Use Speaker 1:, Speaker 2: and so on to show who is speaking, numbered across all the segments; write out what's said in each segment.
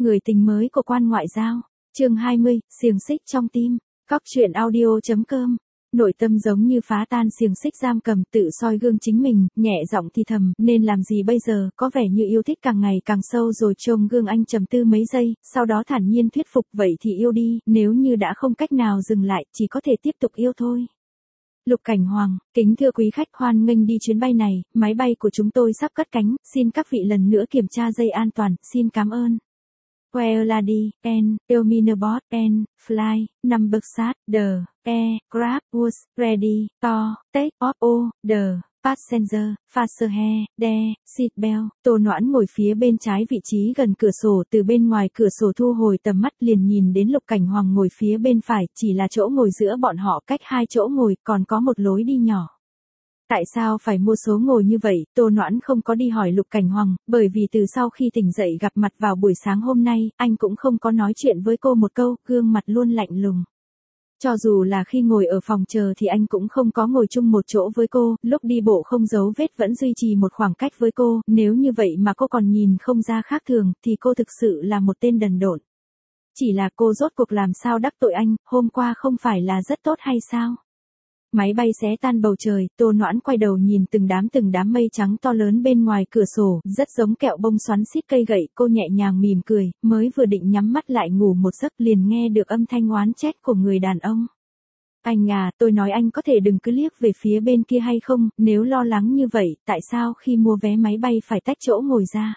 Speaker 1: Người tình mới của quan ngoại giao. Chương 20, xiềng xích trong tim. Cóc truyện audio.com. Nội tâm giống như phá tan xiềng xích giam cầm, tự soi gương chính mình, nhẹ giọng thì thầm, nên làm gì bây giờ, có vẻ như yêu thích càng ngày càng sâu rồi. Trông gương anh trầm tư mấy giây, sau đó thản nhiên thuyết phục, vậy thì yêu đi, nếu như đã không cách nào dừng lại, chỉ có thể tiếp tục yêu thôi. Lục Cảnh Hoàng, kính thưa quý khách, hoan nghênh đi chuyến bay này, máy bay của chúng tôi sắp cất cánh, xin các vị lần nữa kiểm tra dây an toàn, xin cảm ơn. Where Lady, and, Ilminabot, and, Fly, number sat, the, aircraft was, ready, to, take off all, the, passenger, fasten, the, seatbelt. Tô Noãn ngồi phía bên trái vị trí gần cửa sổ, từ bên ngoài cửa sổ thu hồi tầm mắt liền nhìn đến Lục Cảnh Hoàng ngồi phía bên phải, chỉ là chỗ ngồi giữa bọn họ cách hai chỗ ngồi, còn có một lối đi nhỏ. Tại sao phải mua số ngồi như vậy, Tô Noãn không có đi hỏi Lục Cảnh Hoàng, bởi vì từ sau khi tỉnh dậy gặp mặt vào buổi sáng hôm nay, anh cũng không có nói chuyện với cô một câu, gương mặt luôn lạnh lùng. Cho dù là khi ngồi ở phòng chờ thì anh cũng không có ngồi chung một chỗ với cô, lúc đi bộ không giấu vết vẫn duy trì một khoảng cách với cô, nếu như vậy mà cô còn nhìn không ra khác thường, thì cô thực sự là một tên đần độn. Chỉ là cô rốt cuộc làm sao đắc tội anh, hôm qua không phải là rất tốt hay sao? Máy bay xé tan bầu trời, Tô Noãn quay đầu nhìn từng đám mây trắng to lớn bên ngoài cửa sổ, rất giống kẹo bông xoắn xít cây gậy, cô nhẹ nhàng mỉm cười, mới vừa định nhắm mắt lại ngủ một giấc liền nghe được âm thanh oán trách của người đàn ông. Anh à, tôi nói anh có thể đừng cứ liếc về phía bên kia hay không, nếu lo lắng như vậy, tại sao khi mua vé máy bay phải tách chỗ ngồi ra?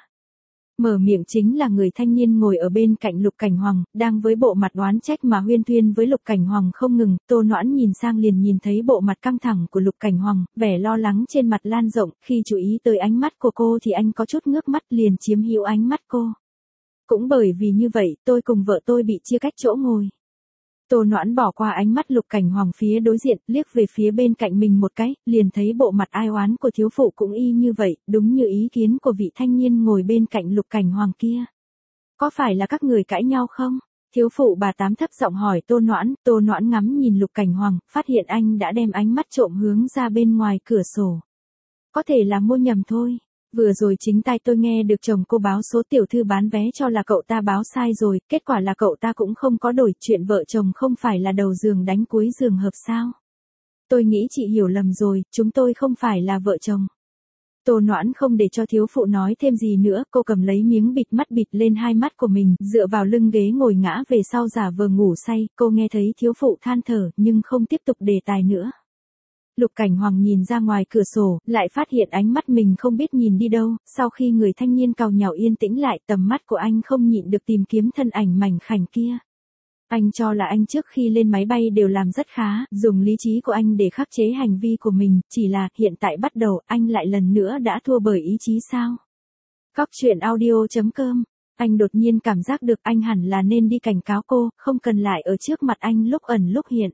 Speaker 1: Mở miệng chính là người thanh niên ngồi ở bên cạnh Lục Cảnh Hoàng, đang với bộ mặt oán trách mà huyên thuyên với Lục Cảnh Hoàng không ngừng. Tô Noãn nhìn sang liền nhìn thấy bộ mặt căng thẳng của Lục Cảnh Hoàng, vẻ lo lắng trên mặt lan rộng, khi chú ý tới ánh mắt của cô thì anh có chút ngước mắt liền chiếm hữu ánh mắt cô. Cũng bởi vì như vậy, tôi cùng vợ tôi bị chia cách chỗ ngồi. Tô Noãn bỏ qua ánh mắt Lục Cảnh Hoàng phía đối diện, liếc về phía bên cạnh mình một cái, liền thấy bộ mặt ai oán của thiếu phụ cũng y như vậy, đúng như ý kiến của vị thanh niên ngồi bên cạnh Lục Cảnh Hoàng kia. Có phải là các người cãi nhau không? Thiếu phụ bà Tám thấp giọng hỏi Tô Noãn ngắm nhìn Lục Cảnh Hoàng, phát hiện anh đã đem ánh mắt trộm hướng ra bên ngoài cửa sổ. Có thể là mua nhầm thôi. Vừa rồi chính tai tôi nghe được chồng cô báo số tiểu thư bán vé cho là cậu ta báo sai rồi, kết quả là cậu ta cũng không có đổi, chuyện vợ chồng không phải là đầu giường đánh cuối giường hợp sao? Tôi nghĩ chị hiểu lầm rồi, chúng tôi không phải là vợ chồng. Tô Noãn không để cho thiếu phụ nói thêm gì nữa, cô cầm lấy miếng bịt mắt bịt lên hai mắt của mình, dựa vào lưng ghế ngồi ngã về sau giả vờ ngủ say, cô nghe thấy thiếu phụ than thở nhưng không tiếp tục đề tài nữa. Lục Cảnh Hoàng nhìn ra ngoài cửa sổ, lại phát hiện ánh mắt mình không biết nhìn đi đâu, sau khi người thanh niên càu nhàu yên tĩnh lại, tầm mắt của anh không nhịn được tìm kiếm thân ảnh mảnh khảnh kia. Anh cho là anh trước khi lên máy bay đều làm rất khá, dùng lý trí của anh để khắc chế hành vi của mình, chỉ là hiện tại bắt đầu anh lại lần nữa đã thua bởi ý chí sao? Cóc truyện audio.com. Anh đột nhiên cảm giác được anh hẳn là nên đi cảnh cáo cô, không cần lại ở trước mặt anh lúc ẩn lúc hiện.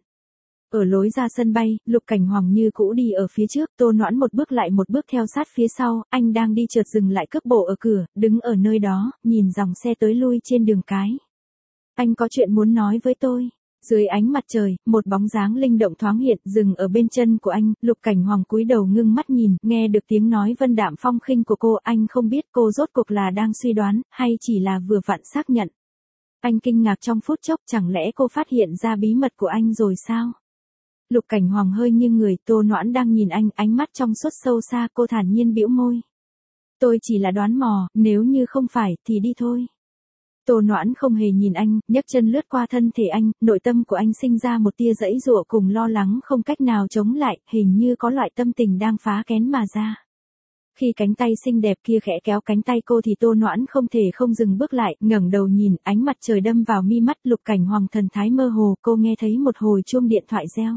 Speaker 1: Ở lối ra sân bay, Lục Cảnh Hoàng như cũ đi ở phía trước, Tô Noãn một bước lại một bước theo sát phía sau, anh đang đi chợt dừng lại cước bộ ở cửa, đứng ở nơi đó, nhìn dòng xe tới lui trên đường cái. Anh có chuyện muốn nói với tôi. Dưới ánh mặt trời, một bóng dáng linh động thoáng hiện, dừng ở bên chân của anh, Lục Cảnh Hoàng cúi đầu ngưng mắt nhìn, nghe được tiếng nói vân đạm phong khinh của cô, anh không biết cô rốt cuộc là đang suy đoán, hay chỉ là vừa vặn xác nhận. Anh kinh ngạc trong phút chốc, chẳng lẽ cô phát hiện ra bí mật của anh rồi sao? Lục Cảnh Hoàng hơi nghiêng người, Tô Noãn đang nhìn anh, ánh mắt trong suốt sâu xa, cô thản nhiên bĩu môi. Tôi chỉ là đoán mò, nếu như không phải, thì đi thôi. Tô Noãn không hề nhìn anh, nhấc chân lướt qua thân thể anh, nội tâm của anh sinh ra một tia giãy giụa cùng lo lắng không cách nào chống lại, hình như có loại tâm tình đang phá kén mà ra. Khi cánh tay xinh đẹp kia khẽ kéo cánh tay cô thì Tô Noãn không thể không dừng bước lại, ngẩng đầu nhìn, ánh mặt trời đâm vào mi mắt. Lục Cảnh Hoàng thần thái mơ hồ, cô nghe thấy một hồi chuông điện thoại reo.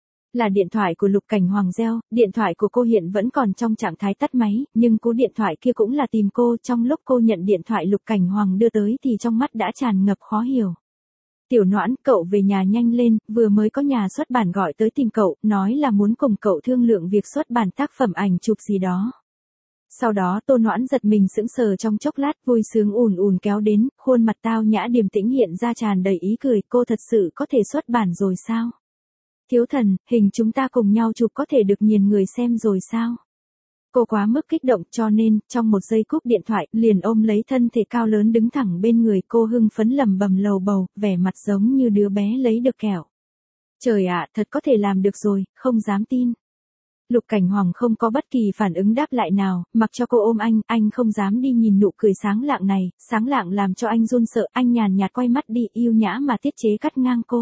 Speaker 1: Là điện thoại của Lục Cảnh Hoàng reo, điện thoại của cô hiện vẫn còn trong trạng thái tắt máy, nhưng cú điện thoại kia cũng là tìm cô, trong lúc cô nhận điện thoại Lục Cảnh Hoàng đưa tới thì trong mắt đã tràn ngập khó hiểu. Tiểu Noãn, cậu về nhà nhanh lên, vừa mới có nhà xuất bản gọi tới tìm cậu, nói là muốn cùng cậu thương lượng việc xuất bản tác phẩm ảnh chụp gì đó. Sau đó Tô Noãn giật mình sững sờ trong chốc lát, vui sướng ùn ùn kéo đến, khuôn mặt tao nhã điềm tĩnh hiện ra tràn đầy ý cười, cô thật sự có thể xuất bản rồi sao? Thiếu thần, hình chúng ta cùng nhau chụp có thể được nhiều người xem rồi sao? Cô quá mức kích động cho nên, trong một giây cúp điện thoại, liền ôm lấy thân thể cao lớn đứng thẳng bên người cô hưng phấn lẩm bẩm lầu bầu, vẻ mặt giống như đứa bé lấy được kẹo. Trời ạ, thật có thể làm được rồi, không dám tin. Lục Cảnh Hoàng không có bất kỳ phản ứng đáp lại nào, mặc cho cô ôm anh không dám đi nhìn nụ cười sáng lạng này, sáng lạng làm cho anh run sợ, anh nhàn nhạt quay mắt đi, yêu nhã mà tiết chế cắt ngang cô.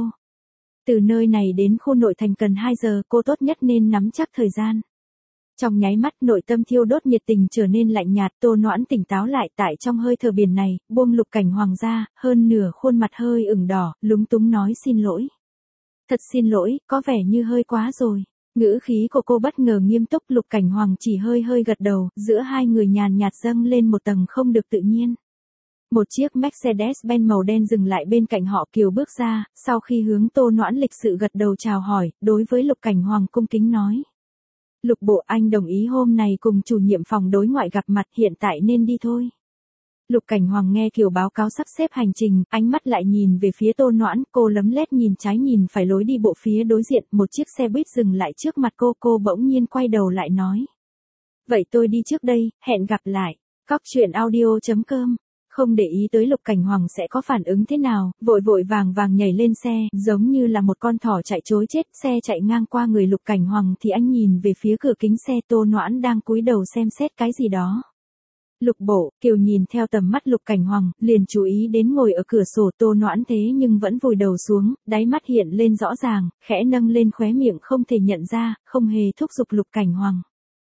Speaker 1: Từ nơi này đến khu nội thành cần 2 giờ, cô tốt nhất nên nắm chắc thời gian. Trong nháy mắt nội tâm thiêu đốt nhiệt tình trở nên lạnh nhạt, Tô Noãn tỉnh táo lại tại trong hơi thở biển này, buông Lục Cảnh Hoàng ra, hơn nửa khuôn mặt hơi ửng đỏ, lúng túng nói xin lỗi. Thật xin lỗi, có vẻ như hơi quá rồi. Ngữ khí của cô bất ngờ nghiêm túc, Lục Cảnh Hoàng chỉ hơi gật đầu, giữa hai người nhàn nhạt dâng lên một tầng không được tự nhiên. Một chiếc Mercedes-Benz màu đen dừng lại bên cạnh họ, Kiều bước ra, sau khi hướng Tô Noãn lịch sự gật đầu chào hỏi, đối với Lục Cảnh Hoàng cung kính nói. Lục bộ, anh đồng ý hôm này cùng chủ nhiệm phòng đối ngoại gặp mặt, hiện tại nên đi thôi. Lục Cảnh Hoàng nghe Kiều báo cáo sắp xếp hành trình, ánh mắt lại nhìn về phía Tô Noãn, cô lấm lét nhìn trái nhìn phải lối đi bộ phía đối diện, một chiếc xe buýt dừng lại trước mặt cô bỗng nhiên quay đầu lại nói. Vậy tôi đi trước đây, hẹn gặp lại. Cóc truyện audio.com. Không để ý tới Lục Cảnh Hoàng sẽ có phản ứng thế nào, vội vàng nhảy lên xe, giống như là một con thỏ chạy trối chết, xe chạy ngang qua người Lục Cảnh Hoàng thì anh nhìn về phía cửa kính xe, Tô Noãn đang cúi đầu xem xét cái gì đó. Lục bộ, Kiều nhìn theo tầm mắt Lục Cảnh Hoàng, liền chú ý đến ngồi ở cửa sổ Tô Noãn thế nhưng vẫn vùi đầu xuống, đáy mắt hiện lên rõ ràng, khẽ nâng lên khóe miệng không thể nhận ra, không hề thúc giục Lục Cảnh Hoàng.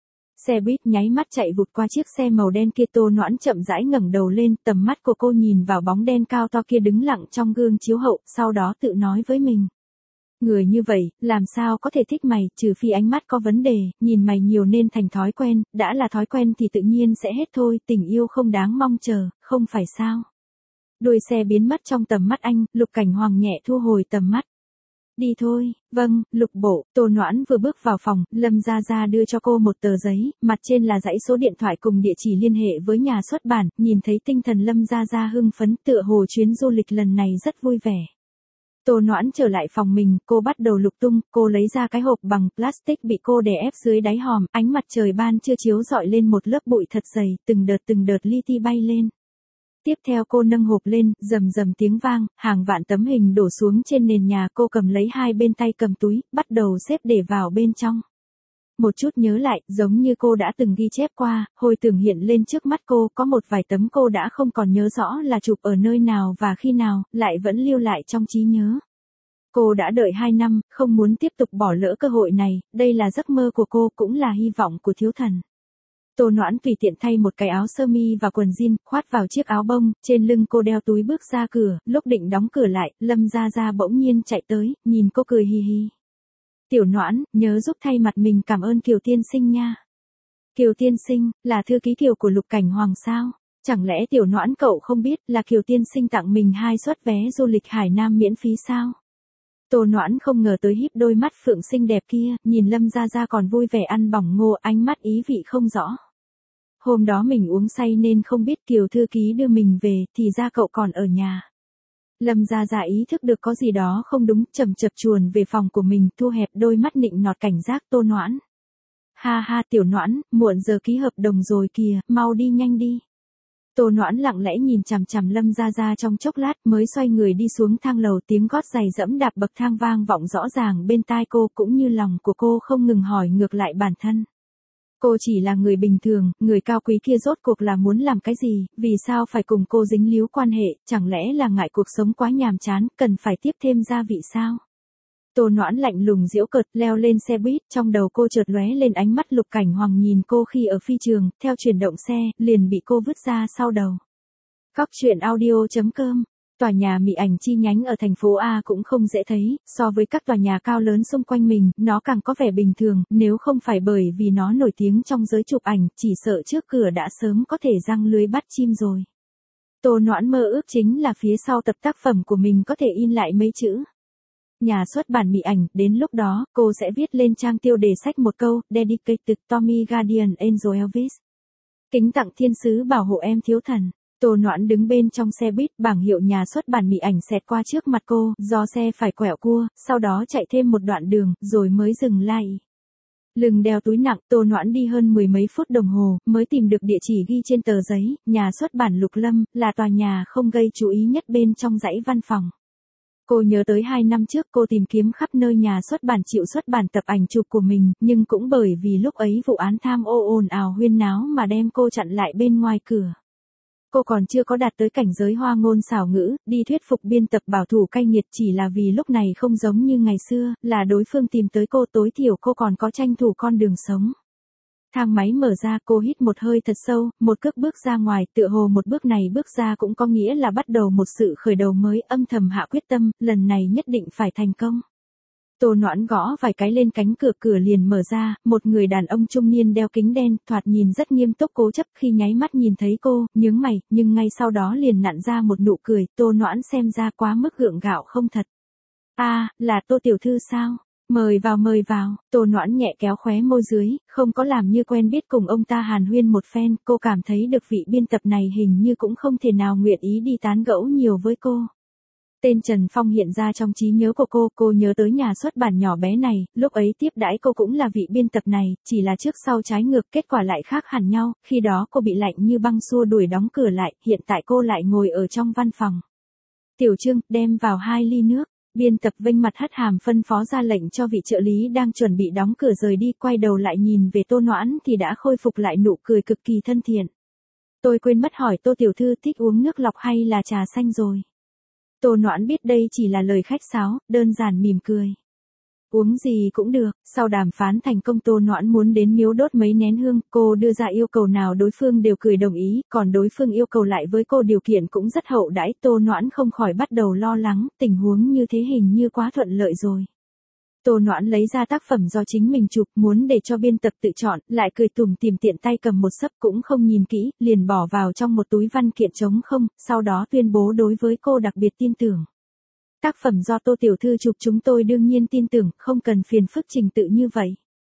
Speaker 1: Xe buýt nháy mắt chạy vụt qua chiếc xe màu đen kia, Tô Noãn chậm rãi ngẩng đầu lên, tầm mắt của cô nhìn vào bóng đen cao to kia đứng lặng trong gương chiếu hậu, sau đó tự nói với mình. Người như vậy, làm sao có thể thích mày, trừ phi ánh mắt có vấn đề, nhìn mày nhiều nên thành thói quen, đã là thói quen thì tự nhiên sẽ hết thôi, tình yêu không đáng mong chờ, không phải sao. Đuôi xe biến mất trong tầm mắt anh, Lục Cảnh Hoàng nhẹ thu hồi tầm mắt. Đi thôi, vâng, Lục bộ, Tô Noãn vừa bước vào phòng, Lâm Gia Gia đưa cho cô một tờ giấy, mặt trên là dãy số điện thoại cùng địa chỉ liên hệ với nhà xuất bản, nhìn thấy tinh thần Lâm Gia Gia hưng phấn, tựa hồ chuyến du lịch lần này rất vui vẻ. Tô Noãn trở lại phòng mình, cô bắt đầu lục tung, cô lấy ra cái hộp bằng plastic bị cô đè ép dưới đáy hòm, ánh mặt trời ban trưa chiếu rọi lên một lớp bụi thật dày, từng đợt li ti bay lên. Tiếp theo cô nâng hộp lên, rầm tiếng vang, hàng vạn tấm hình đổ xuống trên nền nhà, cô cầm lấy hai bên tay cầm túi, bắt đầu xếp để vào bên trong. Một chút nhớ lại, giống như cô đã từng ghi chép qua, hồi tưởng hiện lên trước mắt cô, có một vài tấm cô đã không còn nhớ rõ là chụp ở nơi nào và khi nào, lại vẫn lưu lại trong trí nhớ. Cô đã đợi 2 năm, không muốn tiếp tục bỏ lỡ cơ hội này, đây là giấc mơ của cô, cũng là hy vọng của thiếu thần. Tô Noãn tùy tiện thay một cái áo sơ mi và quần jean, khoát vào chiếc áo bông, trên lưng cô đeo túi bước ra cửa, lúc định đóng cửa lại, Lâm Gia Gia bỗng nhiên chạy tới, nhìn cô cười hi hi. Tiểu Noãn, nhớ giúp thay mặt mình cảm ơn Kiều tiên sinh nha. Kiều tiên sinh, là thư ký Kiều của Lục Cảnh Hoàng sao? Chẳng lẽ Tiểu Noãn cậu không biết là Kiều tiên sinh tặng mình 2 suất vé du lịch Hải Nam miễn phí sao? Tô Noãn không ngờ tới híp đôi mắt phượng xinh đẹp kia, nhìn Lâm Gia Gia còn vui vẻ ăn bỏng ngô, ánh mắt ý vị không rõ. Hôm đó mình uống say nên không biết Kiều thư ký đưa mình về, thì ra cậu còn ở nhà. Lâm Gia Gia ý thức được có gì đó không đúng, chậm chập chuồn về phòng của mình, thu hẹp đôi mắt nịnh nọt cảnh giác Tô Noãn. Ha ha Tiểu Noãn, muộn giờ ký hợp đồng rồi kìa, mau đi nhanh đi. Tô Noãn lặng lẽ nhìn chằm chằm Lâm Gia Gia trong chốc lát mới xoay người đi xuống thang lầu, tiếng gót giày dẫm đạp bậc thang vang vọng rõ ràng bên tai cô, cũng như lòng của cô không ngừng hỏi ngược lại bản thân. Cô chỉ là người bình thường, người cao quý kia rốt cuộc là muốn làm cái gì, vì sao phải cùng cô dính líu quan hệ, chẳng lẽ là ngại cuộc sống quá nhàm chán, cần phải tiếp thêm gia vị sao? Tô Noãn lạnh lùng giễu cợt, leo lên xe buýt, trong đầu cô chợt lóe lên ánh mắt Lục Cảnh Hoàng nhìn cô khi ở phi trường, theo chuyển động xe, liền bị cô vứt ra sau đầu. Cóc truyện audio.com. Tòa nhà Mỹ Ảnh chi nhánh ở thành phố A cũng không dễ thấy, so với các tòa nhà cao lớn xung quanh mình, nó càng có vẻ bình thường, nếu không phải bởi vì nó nổi tiếng trong giới chụp ảnh, chỉ sợ trước cửa đã sớm có thể giăng lưới bắt chim rồi. Tô Noãn mơ ước chính là phía sau tập tác phẩm của mình có thể in lại mấy chữ. Nhà xuất bản Mỹ Ảnh, đến lúc đó, cô sẽ viết lên trang tiêu đề sách một câu, Dedicated Tommy Guardian Angel Elvis. Kính tặng thiên sứ bảo hộ em thiếu thần. Tô Noãn đứng bên trong xe buýt, bảng hiệu nhà xuất bản Mỹ Ảnh xẹt qua trước mặt cô, do xe phải quẹo cua, sau đó chạy thêm một đoạn đường, rồi mới dừng lại. Lưng đeo túi nặng, Tô Noãn đi hơn mười mấy phút đồng hồ, mới tìm được địa chỉ ghi trên tờ giấy, nhà xuất bản Lục Lâm, là tòa nhà không gây chú ý nhất bên trong dãy văn phòng. Cô nhớ tới 2 năm trước cô tìm kiếm khắp nơi nhà xuất bản chịu xuất bản tập ảnh chụp của mình, nhưng cũng bởi vì lúc ấy vụ án tham ô ồn ào huyên náo mà đem cô chặn lại bên ngoài cửa. Cô còn chưa có đạt tới cảnh giới hoa ngôn xảo ngữ, đi thuyết phục biên tập bảo thủ cay nghiệt, chỉ là vì lúc này không giống như ngày xưa, là đối phương tìm tới cô, tối thiểu cô còn có tranh thủ con đường sống. Thang máy mở ra, cô hít một hơi thật sâu, một cước bước ra ngoài, tựa hồ một bước này bước ra cũng có nghĩa là bắt đầu một sự khởi đầu mới, âm thầm hạ quyết tâm, lần này nhất định phải thành công. Tô Noãn gõ vài cái lên cánh cửa, cửa liền mở ra, một người đàn ông trung niên đeo kính đen, thoạt nhìn rất nghiêm túc cố chấp, khi nháy mắt nhìn thấy cô, nhướng mày, nhưng ngay sau đó liền nặn ra một nụ cười, Tô Noãn xem ra quá mức gượng gạo không thật. Là Tô tiểu thư sao? Mời vào, Tô Noãn nhẹ kéo khóe môi dưới, không có làm như quen biết cùng ông ta hàn huyên một phen, cô cảm thấy được vị biên tập này hình như cũng không thể nào nguyện ý đi tán gẫu nhiều với cô. Tên Trần Phong hiện ra trong trí nhớ của cô nhớ tới nhà xuất bản nhỏ bé này, lúc ấy tiếp đãi cô cũng là vị biên tập này, chỉ là trước sau trái ngược, kết quả lại khác hẳn nhau, khi đó cô bị lạnh như băng xua đuổi đóng cửa lại, hiện tại cô lại ngồi ở trong văn phòng. Tiểu Trương, đem vào 2 ly nước. Biên tập vênh mặt hất hàm phân phó ra lệnh cho vị trợ lý đang chuẩn bị đóng cửa rời đi, quay đầu lại nhìn về Tô Noãn thì đã khôi phục lại nụ cười cực kỳ thân thiện. Tôi quên mất hỏi Tô tiểu thư thích uống nước lọc hay là trà xanh rồi. Tô Noãn biết đây chỉ là lời khách sáo, đơn giản mỉm cười. Uống gì cũng được, sau đàm phán thành công Tô Noãn muốn đến miếu đốt mấy nén hương, cô đưa ra yêu cầu nào đối phương đều cười đồng ý, còn đối phương yêu cầu lại với cô điều kiện cũng rất hậu đãi, Tô Noãn không khỏi bắt đầu lo lắng, tình huống như thế hình như quá thuận lợi rồi. Tô Noãn lấy ra tác phẩm do chính mình chụp, muốn để cho biên tập tự chọn, lại cười tủm tỉm tiện tay cầm một xấp cũng không nhìn kỹ, liền bỏ vào trong một túi văn kiện trống không, sau đó tuyên bố đối với cô đặc biệt tin tưởng. Tác phẩm do Tô tiểu thư chụp chúng tôi đương nhiên tin tưởng, không cần phiền phức trình tự như vậy.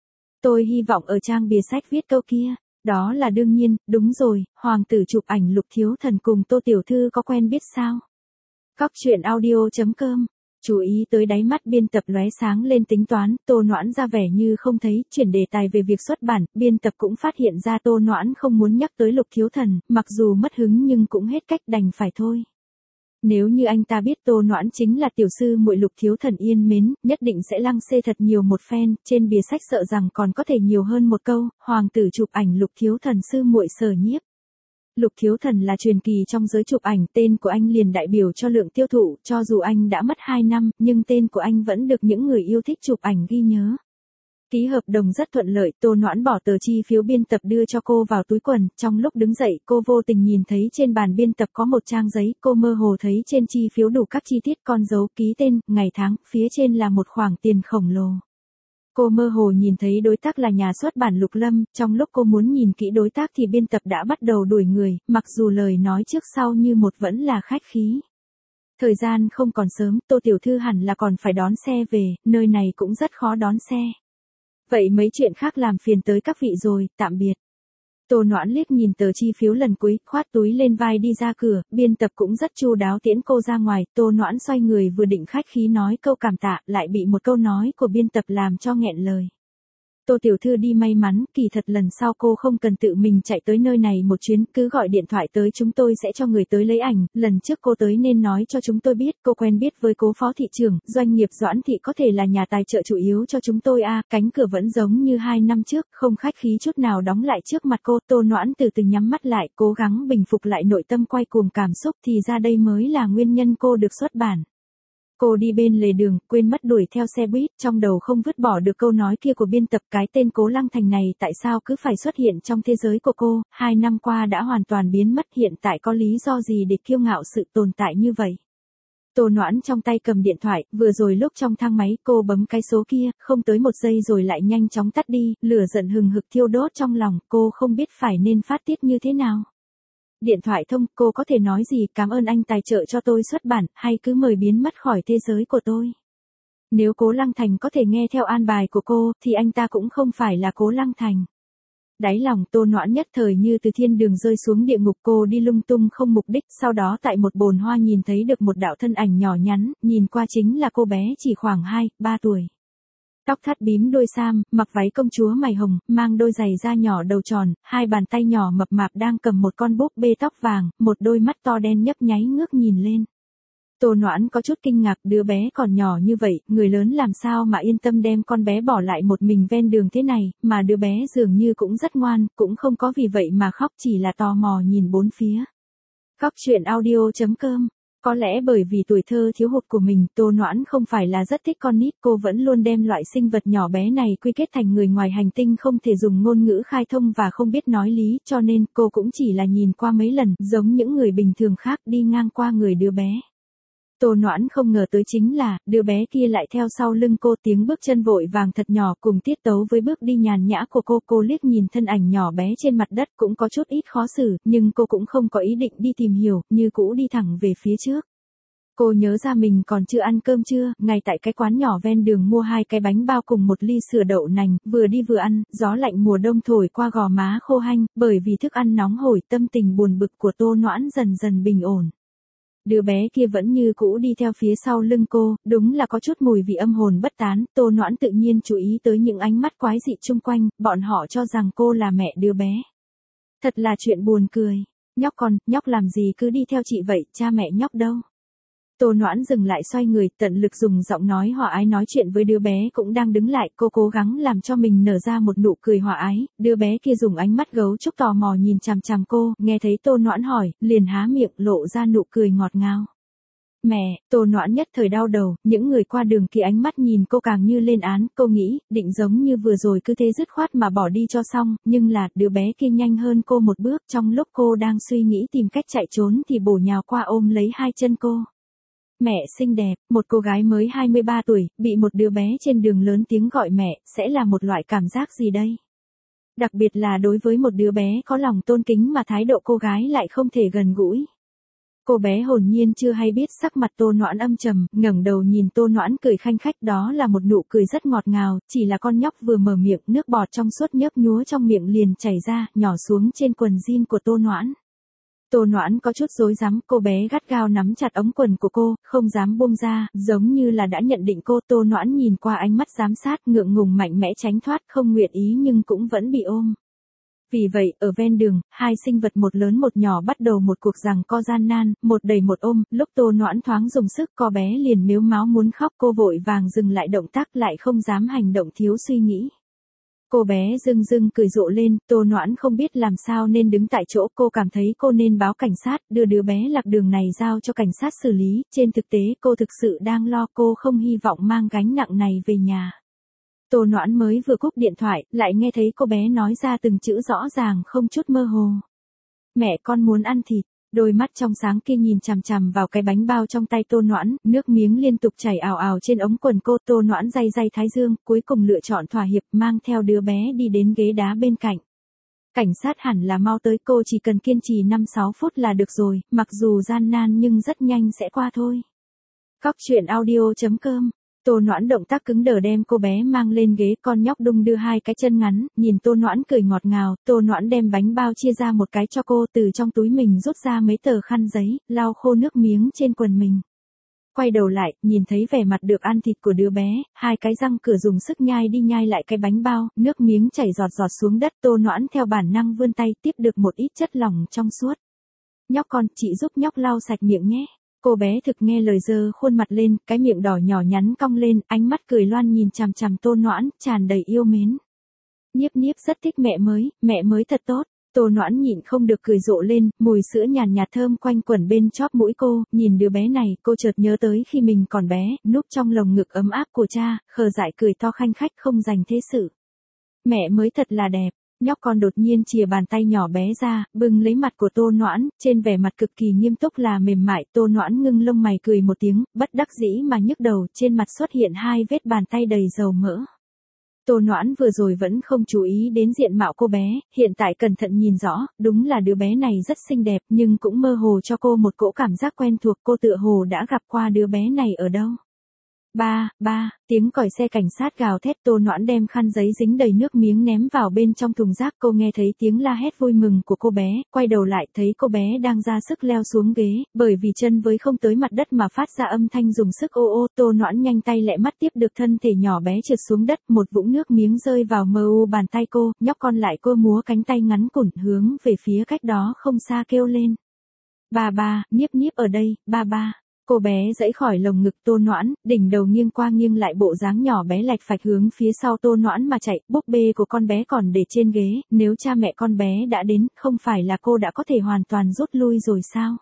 Speaker 1: Tôi hy vọng ở trang bìa sách viết câu kia. Đó là đương nhiên, đúng rồi, hoàng tử chụp ảnh Lục thiếu thần cùng Tô tiểu thư có quen biết sao? Cóc truyện audio.com. Chú ý tới đáy mắt biên tập lóe sáng lên tính toán, Tô Noãn ra vẻ như không thấy, chuyển đề tài về việc xuất bản, biên tập cũng phát hiện ra Tô Noãn không muốn nhắc tới Lục thiếu thần, mặc dù mất hứng nhưng cũng hết cách đành phải thôi. Nếu như anh ta biết Tô Noãn chính là tiểu sư muội Lục thiếu thần yên mến, nhất định sẽ lăng xê thật nhiều một phen, trên bìa sách sợ rằng còn có thể nhiều hơn một câu, hoàng tử chụp ảnh Lục thiếu thần sư muội Sở Nhiếp. Lục thiếu thần là truyền kỳ trong giới chụp ảnh, tên của anh liền đại biểu cho lượng tiêu thụ, cho dù anh đã mất 2 năm, nhưng tên của anh vẫn được những người yêu thích chụp ảnh ghi nhớ. Ký hợp đồng rất thuận lợi, Tô Noãn bỏ tờ chi phiếu biên tập đưa cho cô vào túi quần, trong lúc đứng dậy cô vô tình nhìn thấy trên bàn biên tập có một trang giấy, cô mơ hồ thấy trên chi phiếu đủ các chi tiết, con dấu, ký tên, ngày tháng, phía trên là một khoản tiền khổng lồ. Cô mơ hồ nhìn thấy đối tác là nhà xuất bản Lục Lâm, trong lúc cô muốn nhìn kỹ đối tác thì biên tập đã bắt đầu đuổi người, mặc dù lời nói trước sau như một vẫn là khách khí. Thời gian không còn sớm, Tô tiểu thư hẳn là còn phải đón xe về, nơi này cũng rất khó đón xe. Vậy mấy chuyện khác làm phiền tới các vị rồi, tạm biệt. Tô Noãn liếc nhìn tờ chi phiếu lần cuối, khoát túi lên vai đi ra cửa, biên tập cũng rất chu đáo tiễn cô ra ngoài, Tô Noãn xoay người vừa định khách khí nói câu cảm tạ, lại bị một câu nói của biên tập làm cho nghẹn lời. Tô tiểu thư đi may mắn, kỳ thật lần sau cô không cần tự mình chạy tới nơi này một chuyến, cứ gọi điện thoại tới chúng tôi sẽ cho người tới lấy ảnh, lần trước cô tới nên nói cho chúng tôi biết, cô quen biết với cố phó thị trưởng, doanh nghiệp Doãn thị có thể là nhà tài trợ chủ yếu cho chúng tôi cánh cửa vẫn giống như 2 năm trước, không khách khí chút nào đóng lại trước mặt cô, Tô Noãn từ từ nhắm mắt lại, cố gắng bình phục lại nội tâm quay cuồng cảm xúc, thì ra đây mới là nguyên nhân cô được xuất bản. Cô đi bên lề đường, quên mất đuổi theo xe buýt, trong đầu không vứt bỏ được câu nói kia của biên tập, cái tên Cố Lăng Thành này tại sao cứ phải xuất hiện trong thế giới của cô, 2 năm qua đã hoàn toàn biến mất, hiện tại có lý do gì để kiêu ngạo sự tồn tại như vậy. Tô Noãn trong tay cầm điện thoại, vừa rồi lúc trong thang máy cô bấm cái số kia, không tới 1 giây rồi lại nhanh chóng tắt đi, lửa giận hừng hực thiêu đốt trong lòng, cô không biết phải nên phát tiết như thế nào. Điện thoại thông, cô có thể nói gì, cảm ơn anh tài trợ cho tôi xuất bản, hay cứ mời biến mất khỏi thế giới của tôi. Nếu Cố Lăng Thành có thể nghe theo an bài của cô, thì anh ta cũng không phải là Cố Lăng Thành. Đáy lòng Tô Noãn nhất thời như từ thiên đường rơi xuống địa ngục, cô đi lung tung không mục đích, sau đó tại một bồn hoa nhìn thấy được một đạo thân ảnh nhỏ nhắn, nhìn qua chính là cô bé chỉ khoảng 2, 3 tuổi. Tóc thắt bím đuôi sam, mặc váy công chúa mày hồng, mang đôi giày da nhỏ đầu tròn, hai bàn tay nhỏ mập mạp đang cầm một con búp bê tóc vàng, một đôi mắt to đen nhấp nháy ngước nhìn lên. Tô Noãn có chút kinh ngạc, đứa bé còn nhỏ như vậy, người lớn làm sao mà yên tâm đem con bé bỏ lại một mình ven đường thế này, mà đứa bé dường như cũng rất ngoan, cũng không có vì vậy mà khóc, chỉ là tò mò nhìn bốn phía. Cóc truyện audio.com. Có lẽ bởi vì tuổi thơ thiếu hụt của mình, Tô Noãn không phải là rất thích con nít, cô vẫn luôn đem loại sinh vật nhỏ bé này quy kết thành người ngoài hành tinh không thể dùng ngôn ngữ khai thông và không biết nói lý, cho nên cô cũng chỉ là nhìn qua mấy lần, giống những người bình thường khác đi ngang qua người đứa bé. Tô Noãn không ngờ tới chính là, đứa bé kia lại theo sau lưng cô, tiếng bước chân vội vàng thật nhỏ cùng tiết tấu với bước đi nhàn nhã của cô liếc nhìn thân ảnh nhỏ bé trên mặt đất cũng có chút ít khó xử, nhưng cô cũng không có ý định đi tìm hiểu, như cũ đi thẳng về phía trước. Cô nhớ ra mình còn chưa ăn cơm trưa, ngay tại cái quán nhỏ ven đường mua 2 cái bánh bao cùng một ly sữa đậu nành, vừa đi vừa ăn, gió lạnh mùa đông thổi qua gò má khô hanh, bởi vì thức ăn nóng hổi, tâm tình buồn bực của Tô Noãn dần dần bình ổn. Đứa bé kia vẫn như cũ đi theo phía sau lưng cô, đúng là có chút mùi vị âm hồn bất tán, Tô Noãn tự nhiên chú ý tới những ánh mắt quái dị chung quanh, bọn họ cho rằng cô là mẹ đứa bé. Thật là chuyện buồn cười. Nhóc con, nhóc làm gì cứ đi theo chị vậy, cha mẹ nhóc đâu? Tô Noãn dừng lại xoay người, tận lực dùng giọng nói hòa ái nói chuyện với đứa bé cũng đang đứng lại, cô cố gắng làm cho mình nở ra một nụ cười hòa ái, đứa bé kia dùng ánh mắt gấu trúc tò mò nhìn chằm chằm cô, nghe thấy Tô Noãn hỏi, liền há miệng lộ ra nụ cười ngọt ngào. Mẹ, Tô Noãn nhất thời đau đầu, những người qua đường kia ánh mắt nhìn cô càng như lên án, cô nghĩ, định giống như vừa rồi cứ thế dứt khoát mà bỏ đi cho xong, nhưng là, đứa bé kia nhanh hơn cô một bước, trong lúc cô đang suy nghĩ tìm cách chạy trốn thì bổ nhào qua ôm lấy hai chân cô. Mẹ xinh đẹp, một cô gái mới 23 tuổi, bị một đứa bé trên đường lớn tiếng gọi mẹ, sẽ là một loại cảm giác gì đây? Đặc biệt là đối với một đứa bé có lòng tôn kính mà thái độ cô gái lại không thể gần gũi. Cô bé hồn nhiên chưa hay biết sắc mặt Tô Noãn âm trầm, ngẩng đầu nhìn Tô Noãn cười khanh khách, đó là một nụ cười rất ngọt ngào, chỉ là con nhóc vừa mở miệng, nước bọt trong suốt nhấp nhúa trong miệng liền chảy ra, nhỏ xuống trên quần jean của Tô Noãn. Tô Noãn có chút rối rắm, cô bé gắt gao nắm chặt ống quần của cô, không dám buông ra, giống như là đã nhận định cô. Tô Noãn nhìn qua ánh mắt giám sát, ngượng ngùng mạnh mẽ tránh thoát, không nguyện ý nhưng cũng vẫn bị ôm. Vì vậy, ở ven đường, hai sinh vật một lớn một nhỏ bắt đầu một cuộc giằng co gian nan, một đẩy một ôm, lúc Tô Noãn thoáng dùng sức, con bé liền mếu máo muốn khóc, cô vội vàng dừng lại động tác, lại không dám hành động thiếu suy nghĩ. Cô bé dưng dưng cười rộ lên, Tô Noãn không biết làm sao nên đứng tại chỗ, cô cảm thấy cô nên báo cảnh sát, đưa đứa bé lạc đường này giao cho cảnh sát xử lý, trên thực tế cô thực sự đang lo, cô không hy vọng mang gánh nặng này về nhà. Tô Noãn mới vừa cúp điện thoại, lại nghe thấy cô bé nói ra từng chữ rõ ràng không chút mơ hồ. Mẹ con muốn ăn thịt. Đôi mắt trong sáng kia nhìn chằm chằm vào cái bánh bao trong tay Tô Noãn, nước miếng liên tục chảy ào ào trên ống quần cô. Tô Noãn day day thái dương, cuối cùng lựa chọn thỏa hiệp, mang theo đứa bé đi đến ghế đá bên cạnh. Cảnh sát hẳn là mau tới, cô chỉ cần kiên trì 5-6 phút là được rồi, mặc dù gian nan nhưng rất nhanh sẽ qua thôi. Cóc truyện audio.com. Tô Noãn động tác cứng đờ đem cô bé mang lên ghế, con nhóc đung đưa hai cái chân ngắn, nhìn Tô Noãn cười ngọt ngào. Tô Noãn đem bánh bao chia ra một cái cho cô, từ trong túi mình rút ra mấy tờ khăn giấy, lau khô nước miếng trên quần mình. Quay đầu lại, nhìn thấy vẻ mặt được ăn thịt của đứa bé, hai cái răng cửa dùng sức nhai đi nhai lại cái bánh bao, nước miếng chảy giọt giọt xuống đất. Tô Noãn theo bản năng vươn tay tiếp được một ít chất lỏng trong suốt. Nhóc con, chị giúp nhóc lau sạch miệng nhé. Cô bé thực nghe lời giơ khuôn mặt lên, cái miệng đỏ nhỏ nhắn cong lên, ánh mắt cười loan nhìn chằm chằm Tô Noãn, tràn đầy yêu mến. Nhiếp nhiếp rất thích mẹ mới thật tốt. Tô Noãn nhịn không được cười rộ lên, mùi sữa nhàn nhạt thơm quanh quẩn bên chóp mũi cô, nhìn đứa bé này, cô chợt nhớ tới khi mình còn bé, núp trong lồng ngực ấm áp của cha, khờ dại cười to khanh khách không dành thế sự. Mẹ mới thật là đẹp. Nhóc con đột nhiên chìa bàn tay nhỏ bé ra, bưng lấy mặt của Tô Noãn, trên vẻ mặt cực kỳ nghiêm túc là mềm mại. Tô Noãn ngưng lông mày cười một tiếng, bất đắc dĩ mà nhức đầu, trên mặt xuất hiện hai vết bàn tay đầy dầu mỡ. Tô Noãn vừa rồi vẫn không chú ý đến diện mạo cô bé, hiện tại cẩn thận nhìn rõ, đúng là đứa bé này rất xinh đẹp, nhưng cũng mơ hồ cho cô một cỗ cảm giác quen thuộc, cô tựa hồ đã gặp qua đứa bé này ở đâu. Ba, ba, tiếng còi xe cảnh sát gào thét. Tô Noãn đem khăn giấy dính đầy nước miếng ném vào bên trong thùng rác. Cô nghe thấy tiếng la hét vui mừng của cô bé, quay đầu lại thấy cô bé đang ra sức leo xuống ghế, bởi vì chân với không tới mặt đất mà phát ra âm thanh dùng sức ô ô. Tô Noãn nhanh tay lẹ mắt tiếp được thân thể nhỏ bé trượt xuống đất, một vũng nước miếng rơi vào mờ u bàn tay cô, nhóc con lại cô múa cánh tay ngắn cụn hướng về phía cách đó không xa kêu lên. Ba ba, Niếp Niếp ở đây, ba ba. Cô bé giãy khỏi lồng ngực Tô Noãn, đỉnh đầu nghiêng qua nghiêng lại, bộ dáng nhỏ bé lạch phạch hướng phía sau Tô Noãn mà chạy. Búp bê của con bé còn để trên ghế, nếu cha mẹ con bé đã đến, không phải là cô đã có thể hoàn toàn rút lui rồi sao?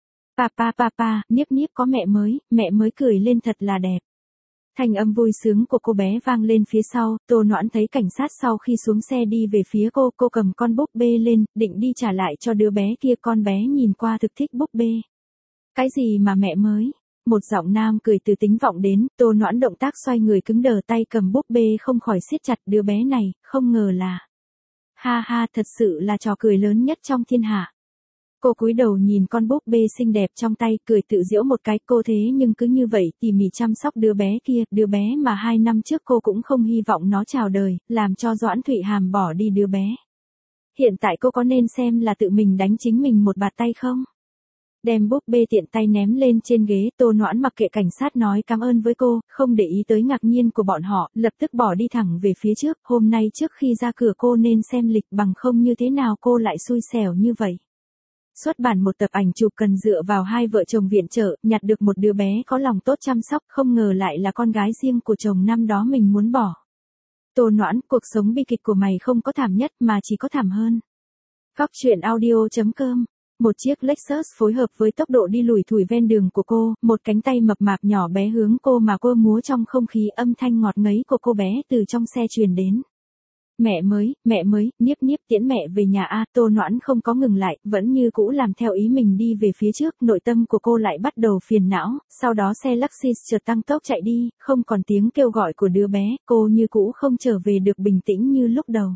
Speaker 1: Papa, Niếp Niếp có mẹ mới cười lên thật là đẹp. Thanh âm vui sướng của cô bé vang lên phía sau. Tô Noãn thấy cảnh sát sau khi xuống xe đi về phía cô cầm con búp bê lên, định đi trả lại cho đứa bé kia. Con bé nhìn qua thực thích búp bê. Cái gì mà mẹ mới? Một giọng nam cười từ tính vọng đến. Tô Noãn động tác xoay người cứng đờ, tay cầm búp bê không khỏi siết chặt. Đứa bé này, không ngờ là... Ha ha, thật sự là trò cười lớn nhất trong thiên hạ. Cô cúi đầu nhìn con búp bê xinh đẹp trong tay, cười tự giễu một cái. Cô thế nhưng cứ như vậy tỉ mỉ chăm sóc đứa bé kia, đứa bé mà 2 năm trước cô cũng không hy vọng nó chào đời, làm cho Doãn Thụy Hàm bỏ đi đứa bé. Hiện tại cô có nên xem là tự mình đánh chính mình một bạt tay không? Đem búp bê tiện tay ném lên trên ghế. Tô Noãn mặc kệ cảnh sát nói cảm ơn với cô, không để ý tới ngạc nhiên của bọn họ, lập tức bỏ đi thẳng về phía trước. Hôm nay trước khi ra cửa cô nên xem lịch, bằng không như thế nào cô lại xui xẻo như vậy. Xuất bản một tập ảnh chụp cần dựa vào hai vợ chồng viện trợ, nhặt được một đứa bé có lòng tốt chăm sóc, không ngờ lại là con gái riêng của chồng năm đó mình muốn bỏ. Tô Noãn, cuộc sống bi kịch của mày không có thảm nhất mà chỉ có thảm hơn. Góc truyện audio.com. Một chiếc Lexus phối hợp với tốc độ đi lủi thủi ven đường của cô, một cánh tay mập mạp nhỏ bé hướng cô mà cô múa trong không khí. Âm thanh ngọt ngấy của cô bé từ trong xe truyền đến. Mẹ mới, Niếp Niếp tiễn mẹ về nhà a. Tô Noãn không có ngừng lại, vẫn như cũ làm theo ý mình đi về phía trước. Nội tâm của cô lại bắt đầu phiền não. Sau đó xe Lexus chợt tăng tốc chạy đi, không còn tiếng kêu gọi của đứa bé. Cô như cũ không trở về được bình tĩnh như lúc đầu.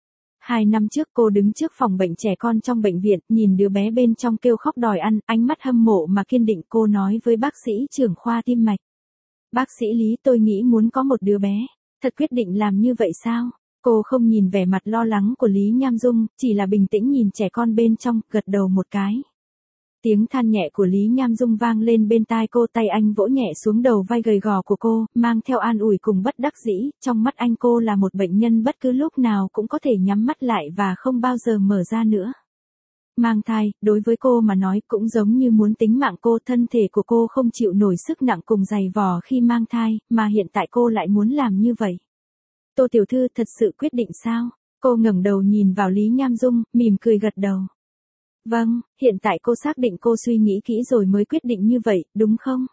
Speaker 1: 2 năm trước cô đứng trước phòng bệnh trẻ con trong bệnh viện, nhìn đứa bé bên trong kêu khóc đòi ăn, ánh mắt hâm mộ mà kiên định. Cô nói với bác sĩ trưởng khoa tim mạch. Bác sĩ Lý, tôi nghĩ muốn có một đứa bé. Thật quyết định làm như vậy sao? Cô không nhìn vẻ mặt lo lắng của Lý Nham Dung, chỉ là bình tĩnh nhìn trẻ con bên trong, gật đầu một cái. Tiếng than nhẹ của Lý Nham Dung vang lên bên tai cô, tay anh vỗ nhẹ xuống đầu vai gầy gò của cô, mang theo an ủi cùng bất đắc dĩ. Trong mắt anh cô là một bệnh nhân bất cứ lúc nào cũng có thể nhắm mắt lại và không bao giờ mở ra nữa. Mang thai, đối với cô mà nói cũng giống như muốn tính mạng cô. Thân thể của cô không chịu nổi sức nặng cùng dày vò khi mang thai, mà hiện tại cô lại muốn làm như vậy. Tô tiểu thư thật sự quyết định sao? Cô ngẩng đầu nhìn vào Lý Nham Dung, mỉm cười gật đầu. Vâng, hiện tại cô xác định cô suy nghĩ kỹ rồi mới quyết định như vậy, đúng không?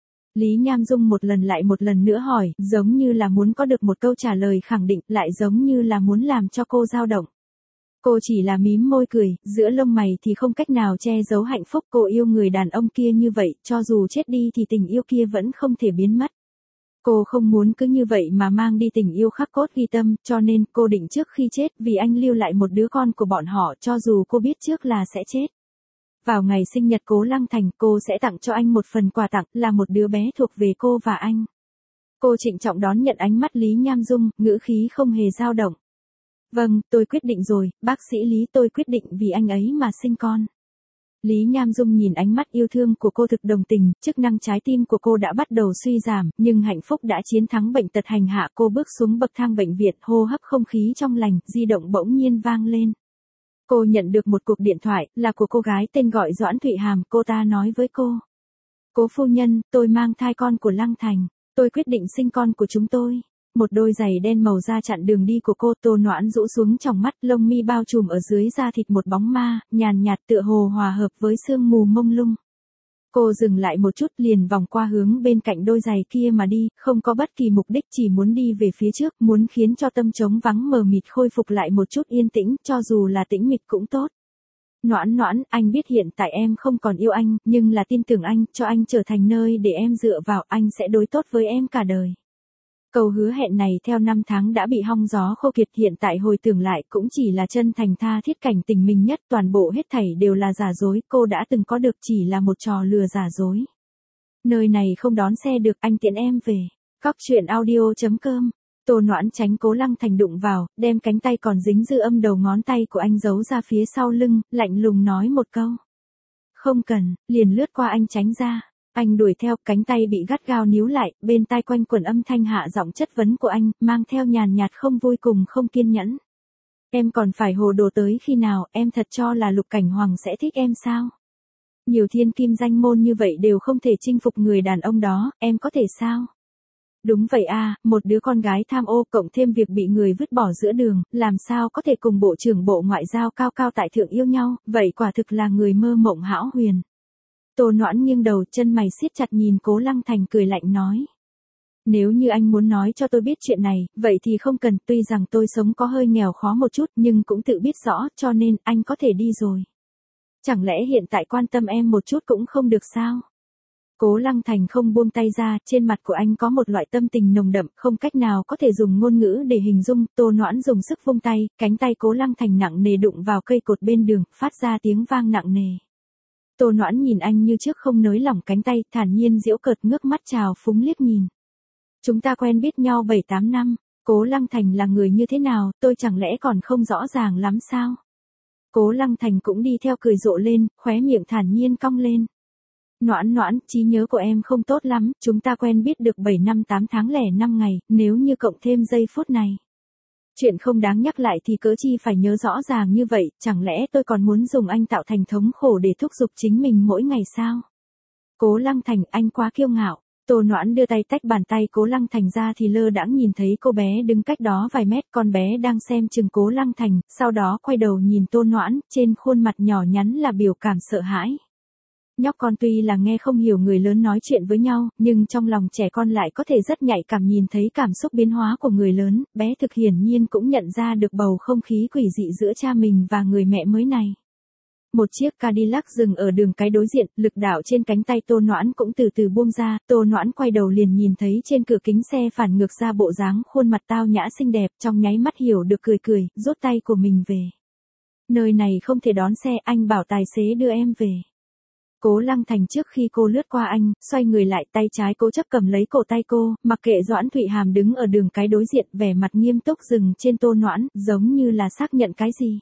Speaker 1: Lý Nham Dung một lần lại một lần nữa hỏi, giống như là muốn có được một câu trả lời khẳng định, lại giống như là muốn làm cho cô dao động. Cô chỉ là mím môi cười, giữa lông mày thì không cách nào che giấu hạnh phúc. Cô yêu người đàn ông kia như vậy, cho dù chết đi thì tình yêu kia vẫn không thể biến mất. Cô không muốn cứ như vậy mà mang đi tình yêu khắc cốt ghi tâm, cho nên cô định trước khi chết vì anh lưu lại một đứa con của bọn họ, cho dù cô biết trước là sẽ chết. Vào ngày sinh nhật Cố Lăng Thành, cô sẽ tặng cho anh một phần quà tặng, là một đứa bé thuộc về cô và anh. Cô trịnh trọng đón nhận ánh mắt Lý Nham Dung, ngữ khí không hề dao động. Vâng, tôi quyết định rồi, bác sĩ Lý, tôi quyết định vì anh ấy mà sinh con. Lý Nham Dung nhìn ánh mắt yêu thương của cô thực đồng tình, chức năng trái tim của cô đã bắt đầu suy giảm, nhưng hạnh phúc đã chiến thắng bệnh tật hành hạ. Cô bước xuống bậc thang bệnh viện, hô hấp không khí trong lành, di động bỗng nhiên vang lên. Cô nhận được một cuộc điện thoại, là của cô gái tên gọi Doãn Thụy Hàm. Cô ta nói với cô. Cố phu nhân, tôi mang thai con của Lăng Thành. Tôi quyết định sinh con của chúng tôi. Một đôi giày đen màu da chặn đường đi của cô. Tô Noãn rũ xuống tròng mắt, lông mi bao trùm ở dưới da thịt một bóng ma, nhàn nhạt tựa hồ hòa hợp với sương mù mông lung. Cô dừng lại một chút liền vòng qua hướng bên cạnh đôi giày kia mà đi, không có bất kỳ mục đích, chỉ muốn đi về phía trước, muốn khiến cho tâm trống vắng mờ mịt khôi phục lại một chút yên tĩnh, cho dù là tĩnh mịch cũng tốt. Noãn Noãn, anh biết hiện tại em không còn yêu anh, nhưng là tin tưởng anh, cho anh trở thành nơi để em dựa vào, anh sẽ đối tốt với em cả đời. Câu hứa hẹn này theo năm tháng đã bị hong gió khô kiệt, hiện tại hồi tưởng lại cũng chỉ là chân thành tha thiết cảnh tình mình nhất, toàn bộ hết thảy đều là giả dối, cô đã từng có được chỉ là một trò lừa giả dối. Nơi này không đón xe được, anh tiễn em về. Cóc truyện audio.com. Tô Noãn tránh Cố Lăng Thành đụng vào, đem cánh tay còn dính dư âm đầu ngón tay của anh giấu ra phía sau lưng, lạnh lùng nói một câu. Không cần, liền lướt qua anh tránh ra. Anh đuổi theo, cánh tay bị gắt gao níu lại, bên tai quanh quẩn âm thanh hạ giọng chất vấn của anh, mang theo nhàn nhạt không vui cùng không kiên nhẫn. Em còn phải hồ đồ tới khi nào, em thật cho là Lục Cảnh Hoàng sẽ thích em sao? Nhiều thiên kim danh môn như vậy đều không thể chinh phục người đàn ông đó, em có thể sao? Đúng vậy à, một đứa con gái tham ô cộng thêm việc bị người vứt bỏ giữa đường, làm sao có thể cùng Bộ trưởng Bộ Ngoại giao cao cao tại thượng yêu nhau, vậy quả thực là người mơ mộng hão huyền. Tô Noãn nghiêng đầu, chân mày siết chặt nhìn Cố Lăng Thành, cười lạnh nói. Nếu như anh muốn nói cho tôi biết chuyện này, vậy thì không cần, tuy rằng tôi sống có hơi nghèo khó một chút nhưng cũng tự biết rõ, cho nên anh có thể đi rồi. Chẳng lẽ hiện tại quan tâm em một chút cũng không được sao? Cố Lăng Thành không buông tay ra, trên mặt của anh có một loại tâm tình nồng đậm, không cách nào có thể dùng ngôn ngữ để hình dung. Tô Noãn dùng sức vung tay, cánh tay Cố Lăng Thành nặng nề đụng vào cây cột bên đường, phát ra tiếng vang nặng nề. Tô Noãn nhìn anh như trước không nới lỏng cánh tay, thản nhiên giễu cợt ngước mắt trào phúng liếc nhìn. Chúng ta quen biết nhau 7-8 năm, Cố Lăng Thành là người như thế nào, tôi chẳng lẽ còn không rõ ràng lắm sao? Cố Lăng Thành cũng đi theo cười rộ lên, khóe miệng thản nhiên cong lên. Noãn Noãn, trí nhớ của em không tốt lắm, chúng ta quen biết được 7 năm 8 tháng lẻ 5 ngày, nếu như cộng thêm giây phút này. Chuyện không đáng nhắc lại thì cớ chi phải nhớ rõ ràng như vậy, chẳng lẽ tôi còn muốn dùng anh tạo thành thống khổ để thúc giục chính mình mỗi ngày sao? Cố Lăng Thành, anh quá kiêu ngạo. Tô Noãn đưa tay tách bàn tay Cố Lăng Thành ra thì lơ đãng nhìn thấy cô bé đứng cách đó vài mét, con bé đang xem chừng Cố Lăng Thành, sau đó quay đầu nhìn Tô Noãn, trên khuôn mặt nhỏ nhắn là biểu cảm sợ hãi. Nhóc con tuy là nghe không hiểu người lớn nói chuyện với nhau, nhưng trong lòng trẻ con lại có thể rất nhạy cảm nhìn thấy cảm xúc biến hóa của người lớn, bé thực hiển nhiên cũng nhận ra được bầu không khí quỷ dị giữa cha mình và người mẹ mới này. Một chiếc Cadillac dừng ở đường cái đối diện, lực đạo trên cánh tay Tô Noãn cũng từ từ buông ra, Tô Noãn quay đầu liền nhìn thấy trên cửa kính xe phản ngược ra bộ dáng khuôn mặt tao nhã xinh đẹp, trong nháy mắt hiểu được cười, rút tay của mình về. Nơi này không thể đón xe, anh bảo tài xế đưa em về. Cố Lăng Thành trước khi cô lướt qua anh, xoay người lại, tay trái cố chấp cầm lấy cổ tay cô, mặc kệ Doãn Thụy Hàm đứng ở đường cái đối diện, vẻ mặt nghiêm túc dừng trên Tô Noãn, giống như là xác nhận cái gì.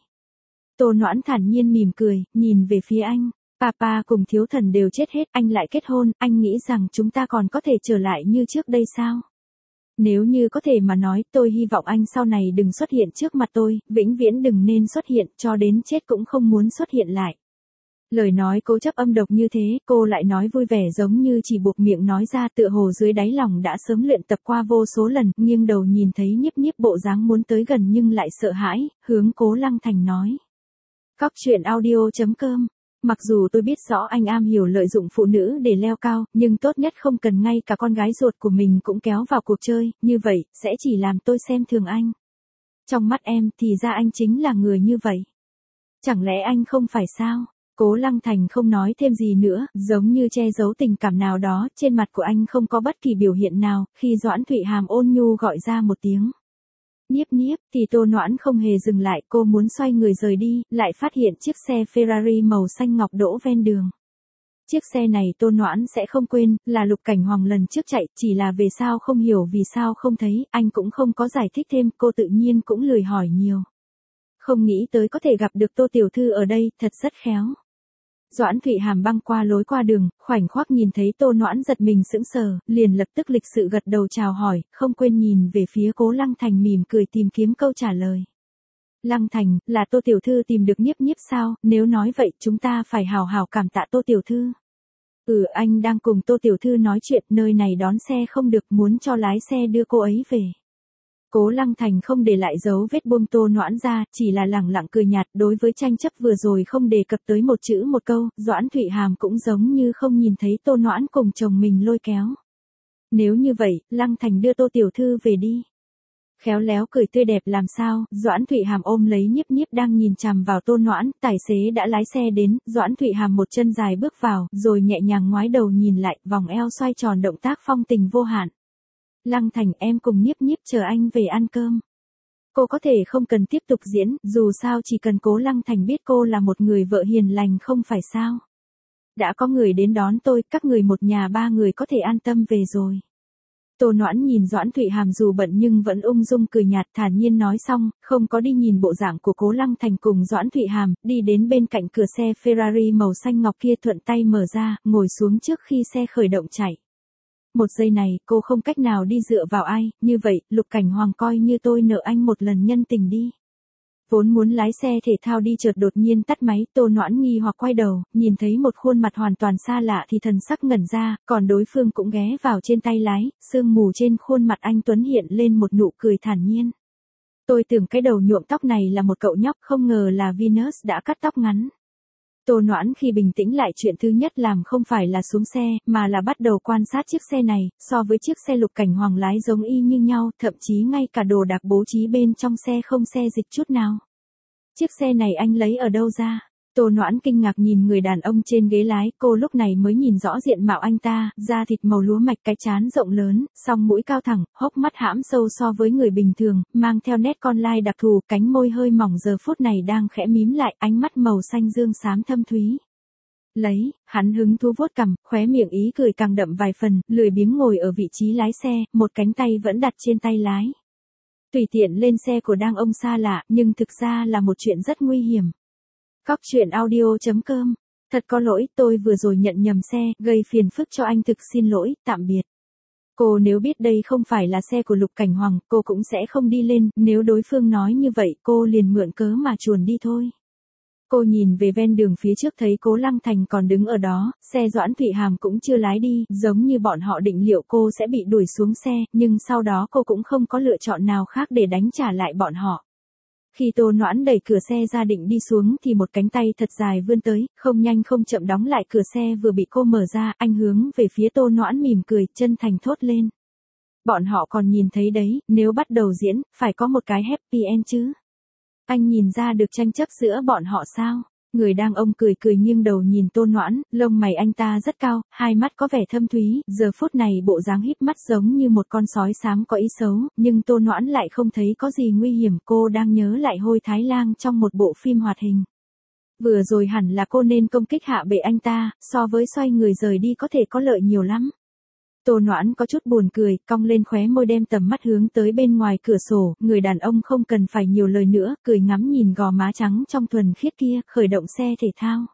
Speaker 1: Tô Noãn thản nhiên mỉm cười, nhìn về phía anh. Papa cùng Thiếu Thần đều chết hết, anh lại kết hôn, anh nghĩ rằng chúng ta còn có thể trở lại như trước đây sao? Nếu như có thể mà nói, tôi hy vọng anh sau này đừng xuất hiện trước mặt tôi, vĩnh viễn đừng nên xuất hiện, cho đến chết cũng không muốn xuất hiện lại. Lời nói cố chấp âm độc như thế, cô lại nói vui vẻ giống như chỉ buộc miệng nói ra, tựa hồ dưới đáy lòng đã sớm luyện tập qua vô số lần, nghiêng đầu nhìn thấy Nhiếp Nhiếp bộ dáng muốn tới gần nhưng lại sợ hãi, hướng Cố Lăng Thành nói. Cóc truyện audio.com. Mặc dù tôi biết rõ anh am hiểu lợi dụng phụ nữ để leo cao, nhưng tốt nhất không cần ngay cả con gái ruột của mình cũng kéo vào cuộc chơi, như vậy, sẽ chỉ làm tôi xem thường anh. Trong mắt em thì ra anh chính là người như vậy. Chẳng lẽ anh không phải sao? Cố Lăng Thành không nói thêm gì nữa, giống như che giấu tình cảm nào đó, trên mặt của anh không có bất kỳ biểu hiện nào, khi Doãn Thụy Hàm ôn nhu gọi ra một tiếng. Nhiếp Nhiếp, thì Tô Noãn không hề dừng lại, cô muốn xoay người rời đi, lại phát hiện chiếc xe Ferrari màu xanh ngọc đỗ ven đường. Chiếc xe này Tô Noãn sẽ không quên, là Lục Cảnh Hoàng lần trước chạy, chỉ là về sao không hiểu vì sao không thấy, anh cũng không có giải thích thêm, cô tự nhiên cũng lười hỏi nhiều. Không nghĩ tới có thể gặp được Tô Tiểu Thư ở đây, thật rất khéo. Doãn Thụy Hàm băng qua lối qua đường, khoảnh khắc nhìn thấy Tô Noãn giật mình sững sờ, liền lập tức lịch sự gật đầu chào hỏi, không quên nhìn về phía Cố Lăng Thành mỉm cười tìm kiếm câu trả lời. Lăng Thành, là Tô Tiểu Thư tìm được Nhiếp Nhiếp sao, nếu nói vậy chúng ta phải hào hào cảm tạ Tô Tiểu Thư. Anh đang cùng Tô Tiểu Thư nói chuyện, nơi này đón xe không được, muốn cho lái xe đưa cô ấy về. Cố Lăng Thành không để lại dấu vết buông Tô Noãn ra, chỉ là lẳng lặng cười nhạt, đối với tranh chấp vừa rồi không đề cập tới một chữ một câu, Doãn Thụy Hàm cũng giống như không nhìn thấy Tô Noãn cùng chồng mình lôi kéo. Nếu như vậy, Lăng Thành đưa Tô Tiểu Thư về đi. Khéo léo cười tươi đẹp làm sao, Doãn Thụy Hàm ôm lấy Nhiếp Nhiếp đang nhìn chằm vào Tô Noãn, tài xế đã lái xe đến, Doãn Thụy Hàm một chân dài bước vào, rồi nhẹ nhàng ngoái đầu nhìn lại, vòng eo xoay tròn động tác phong tình vô hạn. Lăng Thành, em cùng Nhiếp Nhiếp chờ anh về ăn cơm. Cô có thể không cần tiếp tục diễn, dù sao chỉ cần Cố Lăng Thành biết cô là một người vợ hiền lành không phải sao. Đã có người đến đón tôi, các người một nhà ba người có thể an tâm về rồi. Tô Noãn nhìn Doãn Thụy Hàm dù bận nhưng vẫn ung dung cười nhạt thản nhiên nói xong, không có đi nhìn bộ dạng của Cố Lăng Thành cùng Doãn Thụy Hàm, đi đến bên cạnh cửa xe Ferrari màu xanh ngọc kia thuận tay mở ra, ngồi xuống trước khi xe khởi động chạy. Một giây này, cô không cách nào đi dựa vào ai, như vậy, Lục Cảnh Hoàng coi như tôi nợ anh một lần nhân tình đi. Vốn muốn lái xe thể thao đi chợt đột nhiên tắt máy, Tô Noãn nghi hoặc quay đầu, nhìn thấy một khuôn mặt hoàn toàn xa lạ thì thần sắc ngẩn ra, còn đối phương cũng ghé vào trên tay lái, sương mù trên khuôn mặt anh Tuấn hiện lên một nụ cười thản nhiên. Tôi tưởng cái đầu nhuộm tóc này là một cậu nhóc, không ngờ là Venus đã cắt tóc ngắn. Tô Noãn khi bình tĩnh lại chuyện thứ nhất làm không phải là xuống xe, mà là bắt đầu quan sát chiếc xe này, so với chiếc xe Lục Cảnh Hoàng lái giống y như nhau, thậm chí ngay cả đồ đạc bố trí bên trong xe không xê dịch chút nào. Chiếc xe này anh lấy ở đâu ra? Tô Noãn kinh ngạc nhìn người đàn ông trên ghế lái, cô lúc này mới nhìn rõ diện mạo anh ta, da thịt màu lúa mạch, cái trán rộng lớn, song mũi cao thẳng, hốc mắt hãm sâu so với người bình thường, mang theo nét con lai đặc thù, cánh môi hơi mỏng giờ phút này đang khẽ mím lại, ánh mắt màu xanh dương xám thâm thúy. Hắn hứng thú vuốt cằm, khóe miệng ý cười càng đậm vài phần, lười biếng ngồi ở vị trí lái xe, một cánh tay vẫn đặt trên tay lái. Tùy tiện lên xe của đàn ông xa lạ, nhưng thực ra là một chuyện rất nguy hiểm. Cóc truyện audio.com. Thật có lỗi, tôi vừa rồi nhận nhầm xe, gây phiền phức cho anh, thực xin lỗi, tạm biệt. Cô nếu biết đây không phải là xe của Lục Cảnh Hoàng, cô cũng sẽ không đi lên, nếu đối phương nói như vậy, cô liền mượn cớ mà chuồn đi thôi. Cô nhìn về ven đường phía trước thấy Cố Lăng Thành còn đứng ở đó, xe Doãn Thụy Hàm cũng chưa lái đi, giống như bọn họ định liệu cô sẽ bị đuổi xuống xe, nhưng sau đó cô cũng không có lựa chọn nào khác để đánh trả lại bọn họ. Khi Tô Noãn đẩy cửa xe ra định đi xuống thì một cánh tay thật dài vươn tới, không nhanh không chậm đóng lại cửa xe vừa bị cô mở ra, anh hướng về phía Tô Noãn mỉm cười, chân thành thốt lên. Bọn họ còn nhìn thấy đấy, nếu bắt đầu diễn, phải có một cái happy end chứ. Anh nhìn ra được tranh chấp giữa bọn họ sao? Người đàn ông cười cười nghiêng đầu nhìn Tô Noãn, lông mày anh ta rất cao, hai mắt có vẻ thâm thúy, giờ phút này bộ dáng híp mắt giống như một con sói xám có ý xấu, nhưng Tô Noãn lại không thấy có gì nguy hiểm, cô đang nhớ lại Hôi Thái Lang trong một bộ phim hoạt hình. Vừa rồi hẳn là cô nên công kích hạ bệ anh ta, so với xoay người rời đi có thể có lợi nhiều lắm. Tô Noãn có chút buồn cười, cong lên khóe môi đem tầm mắt hướng tới bên ngoài cửa sổ, người đàn ông không cần phải nhiều lời nữa, cười ngắm nhìn gò má trắng trong thuần khiết kia, khởi động xe thể thao.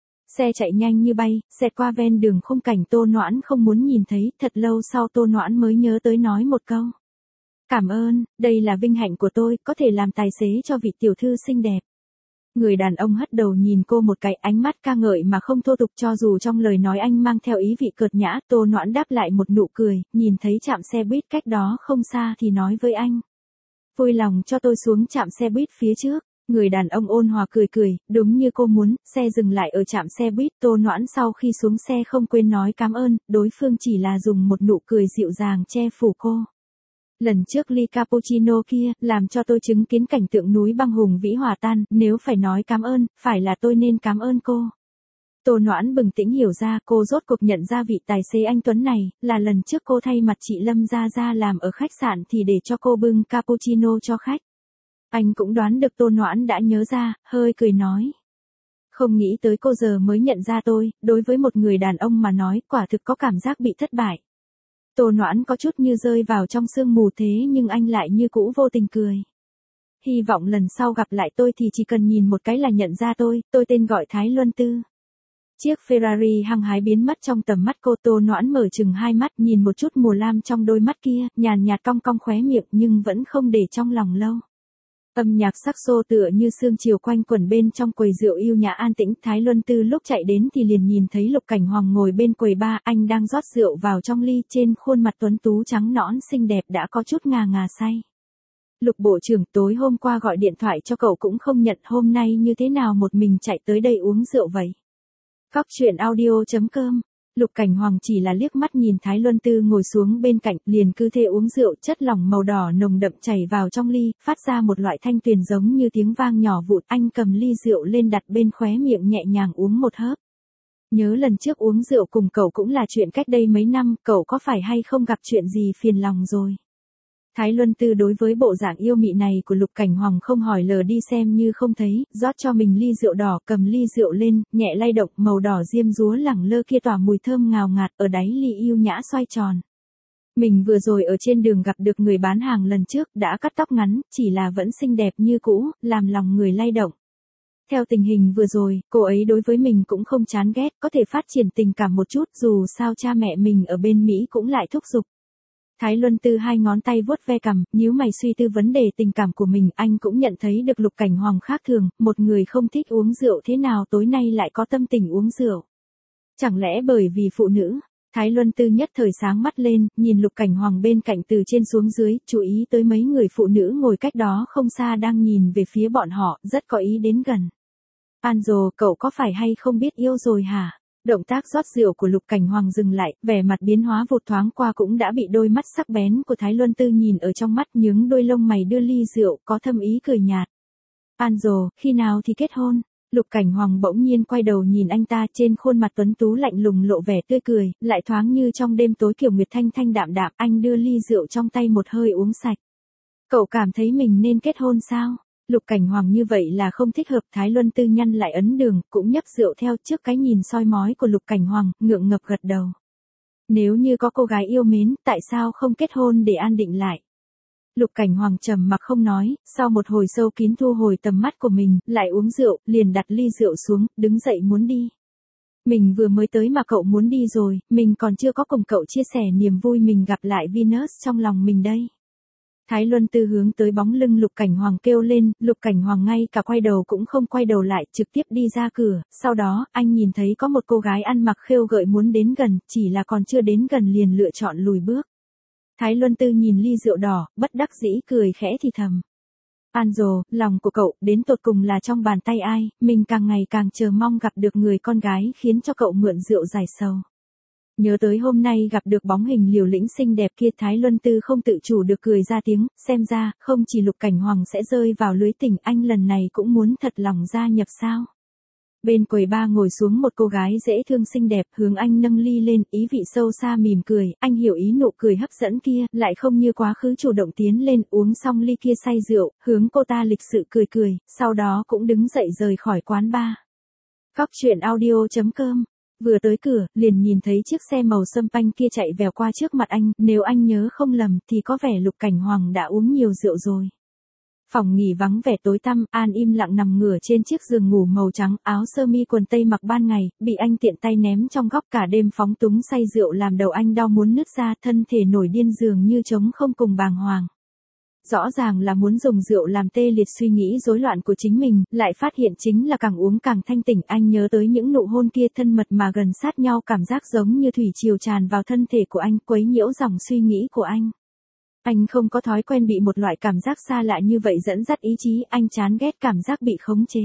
Speaker 1: Xe chạy nhanh như bay, xẹt qua ven đường khung cảnh Tô Noãn không muốn nhìn thấy, thật lâu sau Tô Noãn mới nhớ tới nói một câu. Cảm ơn, đây là vinh hạnh của tôi, có thể làm tài xế cho vị tiểu thư xinh đẹp. Người đàn ông hất đầu nhìn cô một cái, ánh mắt ca ngợi mà không thô tục, cho dù trong lời nói anh mang theo ý vị cợt nhã. Tô Noãn đáp lại một nụ cười, nhìn thấy trạm xe buýt cách đó không xa thì nói với anh. Vui lòng cho tôi xuống trạm xe buýt phía trước. Người đàn ông ôn hòa cười cười, đúng như cô muốn, xe dừng lại ở trạm xe buýt. Tô Noãn sau khi xuống xe không quên nói cảm ơn, đối phương chỉ là dùng một nụ cười dịu dàng che phủ cô. Lần trước ly cappuccino kia, làm cho tôi chứng kiến cảnh tượng núi băng hùng vĩ hòa tan, nếu phải nói cảm ơn, phải là tôi nên cảm ơn cô. Tô Noãn bừng tỉnh hiểu ra, cô rốt cuộc nhận ra vị tài xế anh Tuấn này, là lần trước cô thay mặt chị Lâm ra làm ở khách sạn thì để cho cô bưng cappuccino cho khách. Anh cũng đoán được Tô Noãn đã nhớ ra, hơi cười nói. Không nghĩ tới cô giờ mới nhận ra tôi, đối với một người đàn ông mà nói, quả thực có cảm giác bị thất bại. Tô Noãn có chút như rơi vào trong sương mù thế nhưng anh lại như cũ vô tình cười. Hy vọng lần sau gặp lại tôi thì chỉ cần nhìn một cái là nhận ra tôi tên gọi Thái Luân Tư. Chiếc Ferrari hăng hái biến mất trong tầm mắt cô. Tô Noãn mở chừng hai mắt nhìn một chút mùa lam trong đôi mắt kia, nhàn nhạt cong cong khóe miệng nhưng vẫn không để trong lòng lâu. Âm nhạc saxo tựa như sương chiều quanh quẩn bên trong quầy rượu yêu nhã an tĩnh. Thái Luân Tư lúc chạy đến thì liền nhìn thấy Lục Cảnh Hoàng ngồi bên quầy bar, anh đang rót rượu vào trong ly, trên khuôn mặt tuấn tú trắng nõn xinh đẹp đã có chút ngà ngà say. Lục bộ trưởng, tối hôm qua gọi điện thoại cho cậu cũng không nhận, hôm nay như thế nào một mình chạy tới đây uống rượu vậy? Cóc truyện audio.com. Lục Cảnh Hoàng chỉ là liếc mắt nhìn Thái Luân Tư ngồi xuống bên cạnh, liền cứ thế uống rượu, chất lỏng màu đỏ nồng đậm chảy vào trong ly, phát ra một loại thanh tuyền giống như tiếng vang nhỏ vụn. Anh cầm ly rượu lên đặt bên khóe miệng nhẹ nhàng uống một hớp. Nhớ lần trước uống rượu cùng cậu cũng là chuyện cách đây mấy năm, cậu có phải hay không gặp chuyện gì phiền lòng rồi? Thái Luân Tư đối với bộ dạng yêu mị này của Lục Cảnh Hoàng không hỏi lờ đi xem như không thấy, rót cho mình ly rượu đỏ, cầm ly rượu lên, nhẹ lay động, màu đỏ diêm dúa lẳng lơ kia tỏa mùi thơm ngào ngạt, ở đáy ly yêu nhã xoay tròn. Mình vừa rồi ở trên đường gặp được người bán hàng lần trước, đã cắt tóc ngắn, chỉ là vẫn xinh đẹp như cũ, làm lòng người lay động. Theo tình hình vừa rồi, cô ấy đối với mình cũng không chán ghét, có thể phát triển tình cảm một chút, dù sao cha mẹ mình ở bên Mỹ cũng lại thúc giục. Thái Luân Tư hai ngón tay vuốt ve cằm, nhíu mày suy tư vấn đề tình cảm của mình, anh cũng nhận thấy được Lục Cảnh Hoàng khác thường, một người không thích uống rượu thế nào tối nay lại có tâm tình uống rượu. Chẳng lẽ bởi vì phụ nữ? Thái Luân Tư nhất thời sáng mắt lên, nhìn Lục Cảnh Hoàng bên cạnh từ trên xuống dưới, chú ý tới mấy người phụ nữ ngồi cách đó không xa đang nhìn về phía bọn họ, rất có ý đến gần. Anjo, cậu có phải hay không biết yêu rồi hả? Động tác rót rượu của Lục Cảnh Hoàng dừng lại, vẻ mặt biến hóa vụt thoáng qua cũng đã bị đôi mắt sắc bén của Thái Luân Tư nhìn ở trong mắt, nhướng đôi lông mày đưa ly rượu, có thâm ý cười nhạt. Anjo, khi nào thì kết hôn? Lục Cảnh Hoàng bỗng nhiên quay đầu nhìn anh ta, trên khuôn mặt tuấn tú lạnh lùng lộ vẻ tươi cười, lại thoáng như trong đêm tối kiểu nguyệt thanh thanh đạm đạm, anh đưa ly rượu trong tay một hơi uống sạch. Cậu cảm thấy mình nên kết hôn sao? Lục Cảnh Hoàng như vậy là không thích hợp. Thái Luân Tư nhăn lại ấn đường, cũng nhấp rượu theo trước cái nhìn soi mói của Lục Cảnh Hoàng, ngượng ngập gật đầu. Nếu như có cô gái yêu mến, tại sao không kết hôn để an định lại? Lục Cảnh Hoàng trầm mặc không nói, sau một hồi sâu kín thu hồi tầm mắt của mình, lại uống rượu, liền đặt ly rượu xuống, đứng dậy muốn đi. Mình vừa mới tới mà cậu muốn đi rồi, mình còn chưa có cùng cậu chia sẻ niềm vui mình gặp lại Venus trong lòng mình đây. Thái Luân Tư hướng tới bóng lưng Lục Cảnh Hoàng kêu lên, Lục Cảnh Hoàng ngay cả quay đầu cũng không quay đầu lại, trực tiếp đi ra cửa, sau đó, anh nhìn thấy có một cô gái ăn mặc khêu gợi muốn đến gần, chỉ là còn chưa đến gần liền lựa chọn lùi bước. Thái Luân Tư nhìn ly rượu đỏ, bất đắc dĩ cười khẽ thì thầm. Anjo, lòng của cậu, đến tột cùng là trong bàn tay ai, mình càng ngày càng chờ mong gặp được người con gái khiến cho cậu mượn rượu giải sầu. Nhớ tới hôm nay gặp được bóng hình liều lĩnh xinh đẹp kia, Thái Luân Tư không tự chủ được cười ra tiếng, xem ra, không chỉ Lục Cảnh Hoàng sẽ rơi vào lưới tình, anh lần này cũng muốn thật lòng gia nhập sao. Bên quầy bar ngồi xuống một cô gái dễ thương xinh đẹp, hướng anh nâng ly lên, ý vị sâu xa mỉm cười, anh hiểu ý nụ cười hấp dẫn kia, lại không như quá khứ chủ động tiến lên, uống xong ly kia say rượu, hướng cô ta lịch sự cười cười, sau đó cũng đứng dậy rời khỏi quán bar. Cóc truyện audio.com. Vừa tới cửa, liền nhìn thấy chiếc xe màu sâm panh kia chạy vèo qua trước mặt anh, nếu anh nhớ không lầm thì có vẻ Lục Cảnh Hoàng đã uống nhiều rượu rồi. Phòng nghỉ vắng vẻ tối tăm, An im lặng nằm ngửa trên chiếc giường ngủ màu trắng, áo sơ mi quần tây mặc ban ngày, bị anh tiện tay ném trong góc, cả đêm phóng túng say rượu làm đầu anh đau muốn nứt ra, thân thể nổi điên dường như trống không cùng bàng hoàng. Rõ ràng là muốn dùng rượu làm tê liệt suy nghĩ rối loạn của chính mình, lại phát hiện chính là càng uống càng thanh tỉnh. Anh nhớ tới những nụ hôn kia thân mật mà gần sát nhau, cảm giác giống như thủy triều tràn vào thân thể của anh, quấy nhiễu dòng suy nghĩ của anh. Anh không có thói quen bị một loại cảm giác xa lạ như vậy dẫn dắt ý chí, anh chán ghét cảm giác bị khống chế.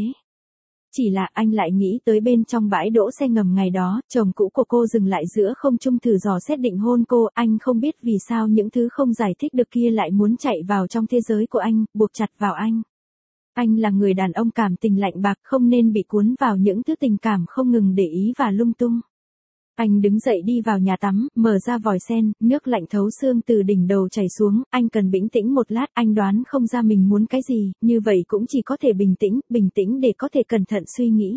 Speaker 1: Chỉ là anh lại nghĩ tới bên trong bãi đỗ xe ngầm ngày đó, chồng cũ của cô dừng lại giữa không trung thử dò xét định hôn cô, anh không biết vì sao những thứ không giải thích được kia lại muốn chạy vào trong thế giới của anh, buộc chặt vào anh. Anh là người đàn ông cảm tình lạnh bạc, không nên bị cuốn vào những thứ tình cảm không ngừng để ý và lung tung. Anh đứng dậy đi vào nhà tắm, mở ra vòi sen, nước lạnh thấu xương từ đỉnh đầu chảy xuống, anh cần bình tĩnh một lát, anh đoán không ra mình muốn cái gì, như vậy cũng chỉ có thể bình tĩnh để có thể cẩn thận suy nghĩ.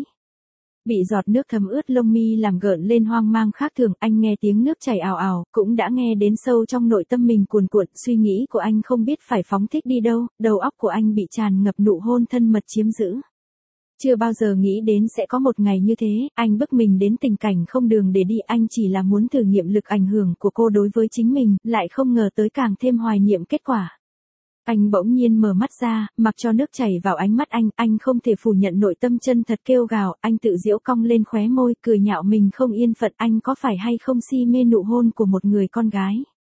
Speaker 1: Bị giọt nước thấm ướt lông mi làm gợn lên hoang mang khác thường, anh nghe tiếng nước chảy ào ào, cũng đã nghe đến sâu trong nội tâm mình cuồn cuộn, suy nghĩ của anh không biết phải phóng thích đi đâu, đầu óc của anh bị tràn ngập nụ hôn thân mật chiếm giữ. Chưa bao giờ nghĩ đến sẽ có một ngày như thế, anh bức mình đến tình cảnh không đường để đi, anh chỉ là muốn thử nghiệm lực ảnh hưởng của cô đối với chính mình, lại không ngờ tới càng thêm hoài niệm kết quả. Anh bỗng nhiên mở mắt ra, mặc cho nước chảy vào ánh mắt anh không thể phủ nhận nội tâm chân thật kêu gào, anh tự giễu cong lên khóe môi, cười nhạo mình không yên phận, anh có phải hay không si mê nụ hôn của một người con gái.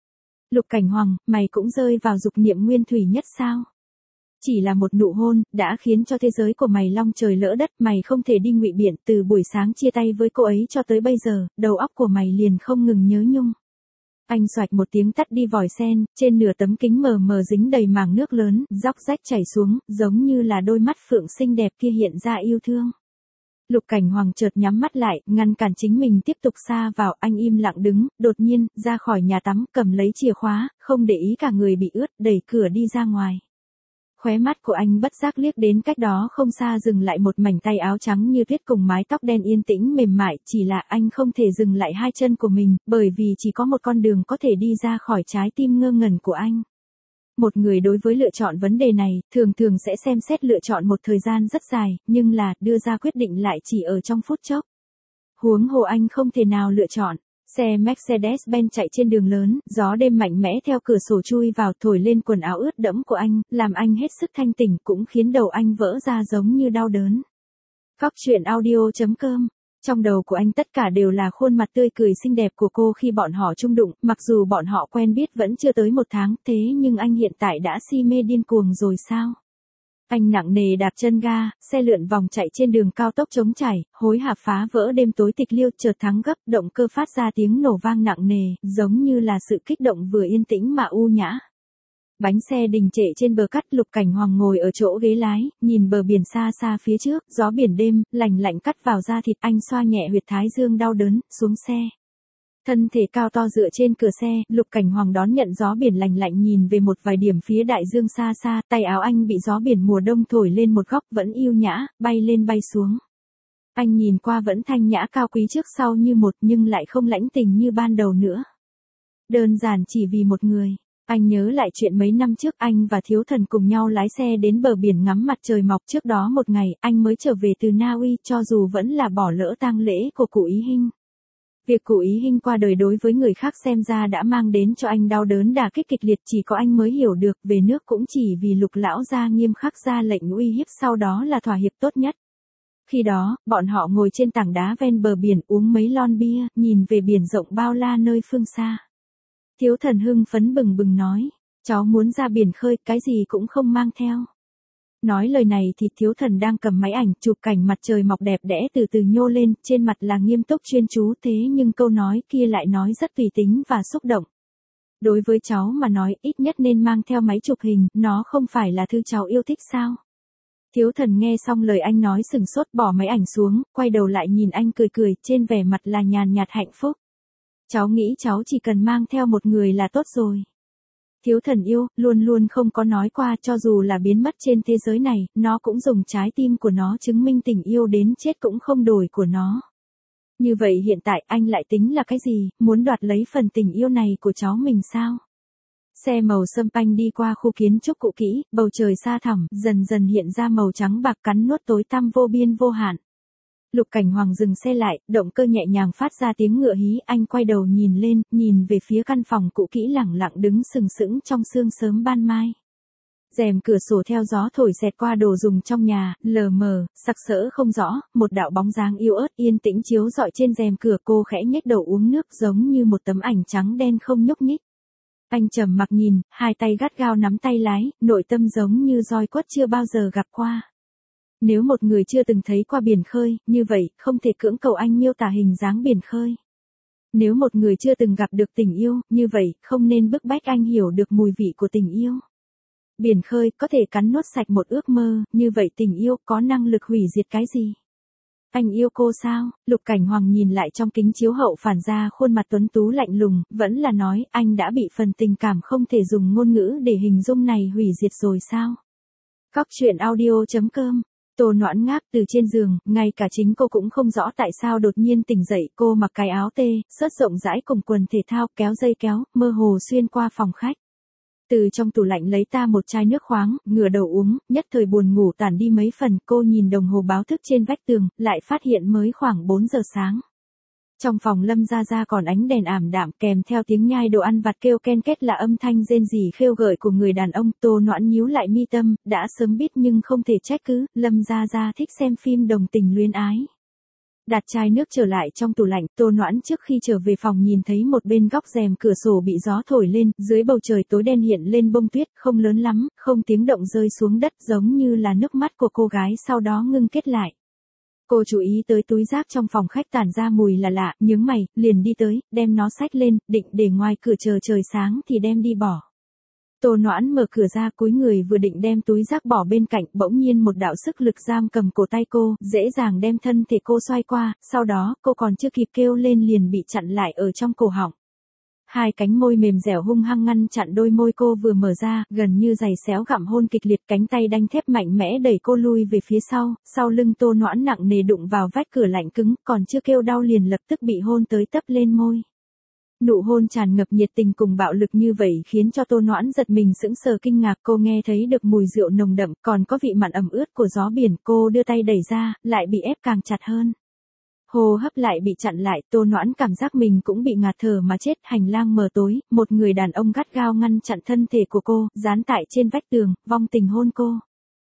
Speaker 1: Lục Cảnh Hoàng, mày cũng rơi vào dục niệm nguyên thủy nhất sao? Chỉ là một nụ hôn, đã khiến cho thế giới của mày long trời lỡ đất, mày không thể đi ngụy biện, từ buổi sáng chia tay với cô ấy cho tới bây giờ, đầu óc của mày liền không ngừng nhớ nhung. Anh xoạch một tiếng tắt đi vòi sen, trên nửa tấm kính mờ mờ dính đầy mảng nước lớn, róc rách chảy xuống, giống như là đôi mắt phượng xinh đẹp kia hiện ra yêu thương. Lục Cảnh Hoàng chợt nhắm mắt lại, ngăn cản chính mình tiếp tục sa vào, anh im lặng đứng, đột nhiên, ra khỏi nhà tắm, cầm lấy chìa khóa, không để ý cả người bị ướt, đẩy cửa đi ra ngoài. Khóe mắt của anh bất giác liếc đến cách đó không xa dừng lại một mảnh tay áo trắng như tuyết cùng mái tóc đen yên tĩnh mềm mại, chỉ là anh không thể dừng lại hai chân của mình, bởi vì chỉ có một con đường có thể đi ra khỏi trái tim ngơ ngẩn của anh. Một người đối với lựa chọn vấn đề này, thường thường sẽ xem xét lựa chọn một thời gian rất dài, nhưng là, đưa ra quyết định lại chỉ ở trong phút chốc. Huống hồ anh không thể nào lựa chọn. Xe Mercedes-Benz chạy trên đường lớn, gió đêm mạnh mẽ theo cửa sổ chui vào thổi lên quần áo ướt đẫm của anh, làm anh hết sức thanh tỉnh cũng khiến đầu anh vỡ ra giống như đau đớn. Cóc truyện audio.com. Trong đầu của anh tất cả đều là khuôn mặt tươi cười xinh đẹp của cô khi bọn họ chung đụng, mặc dù bọn họ quen biết vẫn chưa tới một tháng, thế nhưng anh hiện tại đã si mê điên cuồng rồi sao? Anh nặng nề đạp chân ga, xe lượn vòng chạy trên đường cao tốc trống trải, hối hả phá vỡ đêm tối tịch liêu, chợt thắng gấp, động cơ phát ra tiếng nổ vang nặng nề, giống như là sự kích động vừa yên tĩnh mà u nhã. Bánh xe đình trệ trên bờ cát, Lục Cảnh Hoàng ngồi ở chỗ ghế lái, nhìn bờ biển xa xa phía trước, gió biển đêm, lành lạnh cắt vào da thịt, anh xoa nhẹ huyệt thái dương đau đớn, xuống xe. Thân thể cao to dựa trên cửa xe, Lục Cảnh Hoàng đón nhận gió biển lành lạnh nhìn về một vài điểm phía đại dương xa xa, tay áo anh bị gió biển mùa đông thổi lên một góc vẫn yêu nhã, bay lên bay xuống. Anh nhìn qua vẫn thanh nhã cao quý trước sau như một nhưng lại không lãnh tình như ban đầu nữa. Đơn giản chỉ vì một người. Anh nhớ lại chuyện mấy năm trước anh và Thiếu Thần cùng nhau lái xe đến bờ biển ngắm mặt trời mọc, trước đó một ngày anh mới trở về từ Na Uy, cho dù vẫn là bỏ lỡ tang lễ của cụ Ý Hinh. Việc cụ Ý Hinh qua đời đối với người khác xem ra đã mang đến cho anh đau đớn đả kích kịch liệt, chỉ có anh mới hiểu được, về nước cũng chỉ vì Lục lão gia nghiêm khắc ra lệnh uy hiếp, sau đó là thỏa hiệp tốt nhất. Khi đó, bọn họ ngồi trên tảng đá ven bờ biển uống mấy lon bia, nhìn về biển rộng bao la nơi phương xa. Thiếu Thần hưng phấn bừng bừng nói, cháu muốn ra biển khơi, cái gì cũng không mang theo. Nói lời này thì Thiếu Thần đang cầm máy ảnh chụp cảnh mặt trời mọc đẹp đẽ từ từ nhô lên, trên mặt là nghiêm túc chuyên chú, thế nhưng câu nói kia lại nói rất tùy tính và xúc động. Đối với cháu mà nói, ít nhất nên mang theo máy chụp hình, nó không phải là thứ cháu yêu thích sao? Thiếu Thần nghe xong lời anh nói sừng sốt, bỏ máy ảnh xuống, quay đầu lại nhìn anh cười cười, trên vẻ mặt là nhàn nhạt hạnh phúc. Cháu nghĩ cháu chỉ cần mang theo một người là tốt rồi. Thiếu Thần yêu, luôn luôn không có nói qua, cho dù là biến mất trên thế giới này, nó cũng dùng trái tim của nó chứng minh tình yêu đến chết cũng không đổi của nó. Như vậy hiện tại anh lại tính là cái gì, muốn đoạt lấy phần tình yêu này của cháu mình sao? Xe màu sâm panh đi qua khu kiến trúc cũ kỹ, bầu trời xa thẳm, dần dần hiện ra màu trắng bạc cắn nuốt tối tăm vô biên vô hạn. Lục Cảnh Hoàng dừng xe lại, động cơ nhẹ nhàng phát ra tiếng ngựa hí, anh quay đầu nhìn lên, nhìn về phía căn phòng cũ kỹ lẳng lặng đứng sừng sững trong sương sớm ban mai. Rèm cửa sổ theo gió thổi xẹt qua đồ dùng trong nhà, lờ mờ, sặc sỡ không rõ, một đạo bóng dáng yếu ớt yên tĩnh chiếu rọi trên rèm cửa, cô khẽ nhếch đầu uống nước giống như một tấm ảnh trắng đen không nhúc nhích. Anh trầm mặc nhìn, hai tay gắt gao nắm tay lái, nội tâm giống như roi quất chưa bao giờ gặp qua. Nếu một người chưa từng thấy qua biển khơi, như vậy, không thể cưỡng cầu anh miêu tả hình dáng biển khơi. Nếu một người chưa từng gặp được tình yêu, như vậy, không nên bức bách anh hiểu được mùi vị của tình yêu. Biển khơi có thể cắn nuốt sạch một ước mơ, như vậy tình yêu có năng lực hủy diệt cái gì? Anh yêu cô sao? Lục Cảnh Hoàng nhìn lại trong kính chiếu hậu phản ra khuôn mặt tuấn tú lạnh lùng, vẫn là nói, anh đã bị phần tình cảm không thể dùng ngôn ngữ để hình dung này hủy diệt rồi sao? Cóc truyện audio.com. Tô Noãn ngáp từ trên giường, ngay cả chính cô cũng không rõ tại sao đột nhiên tỉnh dậy, cô mặc cái áo tê, sớt rộng rãi cùng quần thể thao, kéo dây kéo, mơ hồ xuyên qua phòng khách. Từ trong tủ lạnh lấy ta một chai nước khoáng, ngửa đầu uống, nhất thời buồn ngủ tản đi mấy phần, cô nhìn đồng hồ báo thức trên vách tường, lại phát hiện mới khoảng 4 giờ sáng. Trong phòng Lâm Gia Gia còn ánh đèn ảm đạm, kèm theo tiếng nhai đồ ăn vặt kêu ken két là âm thanh rên rỉ khêu gợi của người đàn ông. Tô Noãn nhíu lại mi tâm, đã sớm biết nhưng không thể trách cứ, Lâm Gia Gia thích xem phim đồng tình luyến ái. Đặt chai nước trở lại trong tủ lạnh, Tô Noãn trước khi trở về phòng nhìn thấy một bên góc rèm cửa sổ bị gió thổi lên, dưới bầu trời tối đen hiện lên bông tuyết, không lớn lắm, không tiếng động rơi xuống đất, giống như là nước mắt của cô gái sau đó ngưng kết lại. Cô chú ý tới túi rác trong phòng khách tản ra mùi là lạ, nhướng mày, liền đi tới, đem nó xách lên, định để ngoài cửa chờ trời sáng thì đem đi bỏ. Tô Noãn mở cửa ra, cúi người vừa định đem túi rác bỏ bên cạnh, bỗng nhiên một đạo sức lực giam cầm cổ tay cô, dễ dàng đem thân thể cô xoay qua, sau đó, cô còn chưa kịp kêu lên liền bị chặn lại ở trong cổ họng. Hai cánh môi mềm dẻo hung hăng ngăn chặn đôi môi cô vừa mở ra, gần như giày xéo gặm hôn kịch liệt, cánh tay đanh thép mạnh mẽ đẩy cô lui về phía sau lưng Tô Noãn nặng nề đụng vào vách cửa lạnh cứng, còn chưa kêu đau liền lập tức bị hôn tới tấp lên môi. Nụ hôn tràn ngập nhiệt tình cùng bạo lực như vậy khiến cho Tô Noãn giật mình sững sờ kinh ngạc, cô nghe thấy được mùi rượu nồng đậm, còn có vị mặn ẩm ướt của gió biển, cô đưa tay đẩy ra, lại bị ép càng chặt hơn. Hô hấp lại bị chặn lại, Tô Noãn cảm giác mình cũng bị ngạt thở mà chết, hành lang mờ tối, một người đàn ông gắt gao ngăn chặn thân thể của cô, dán tại trên vách tường, vong tình hôn cô.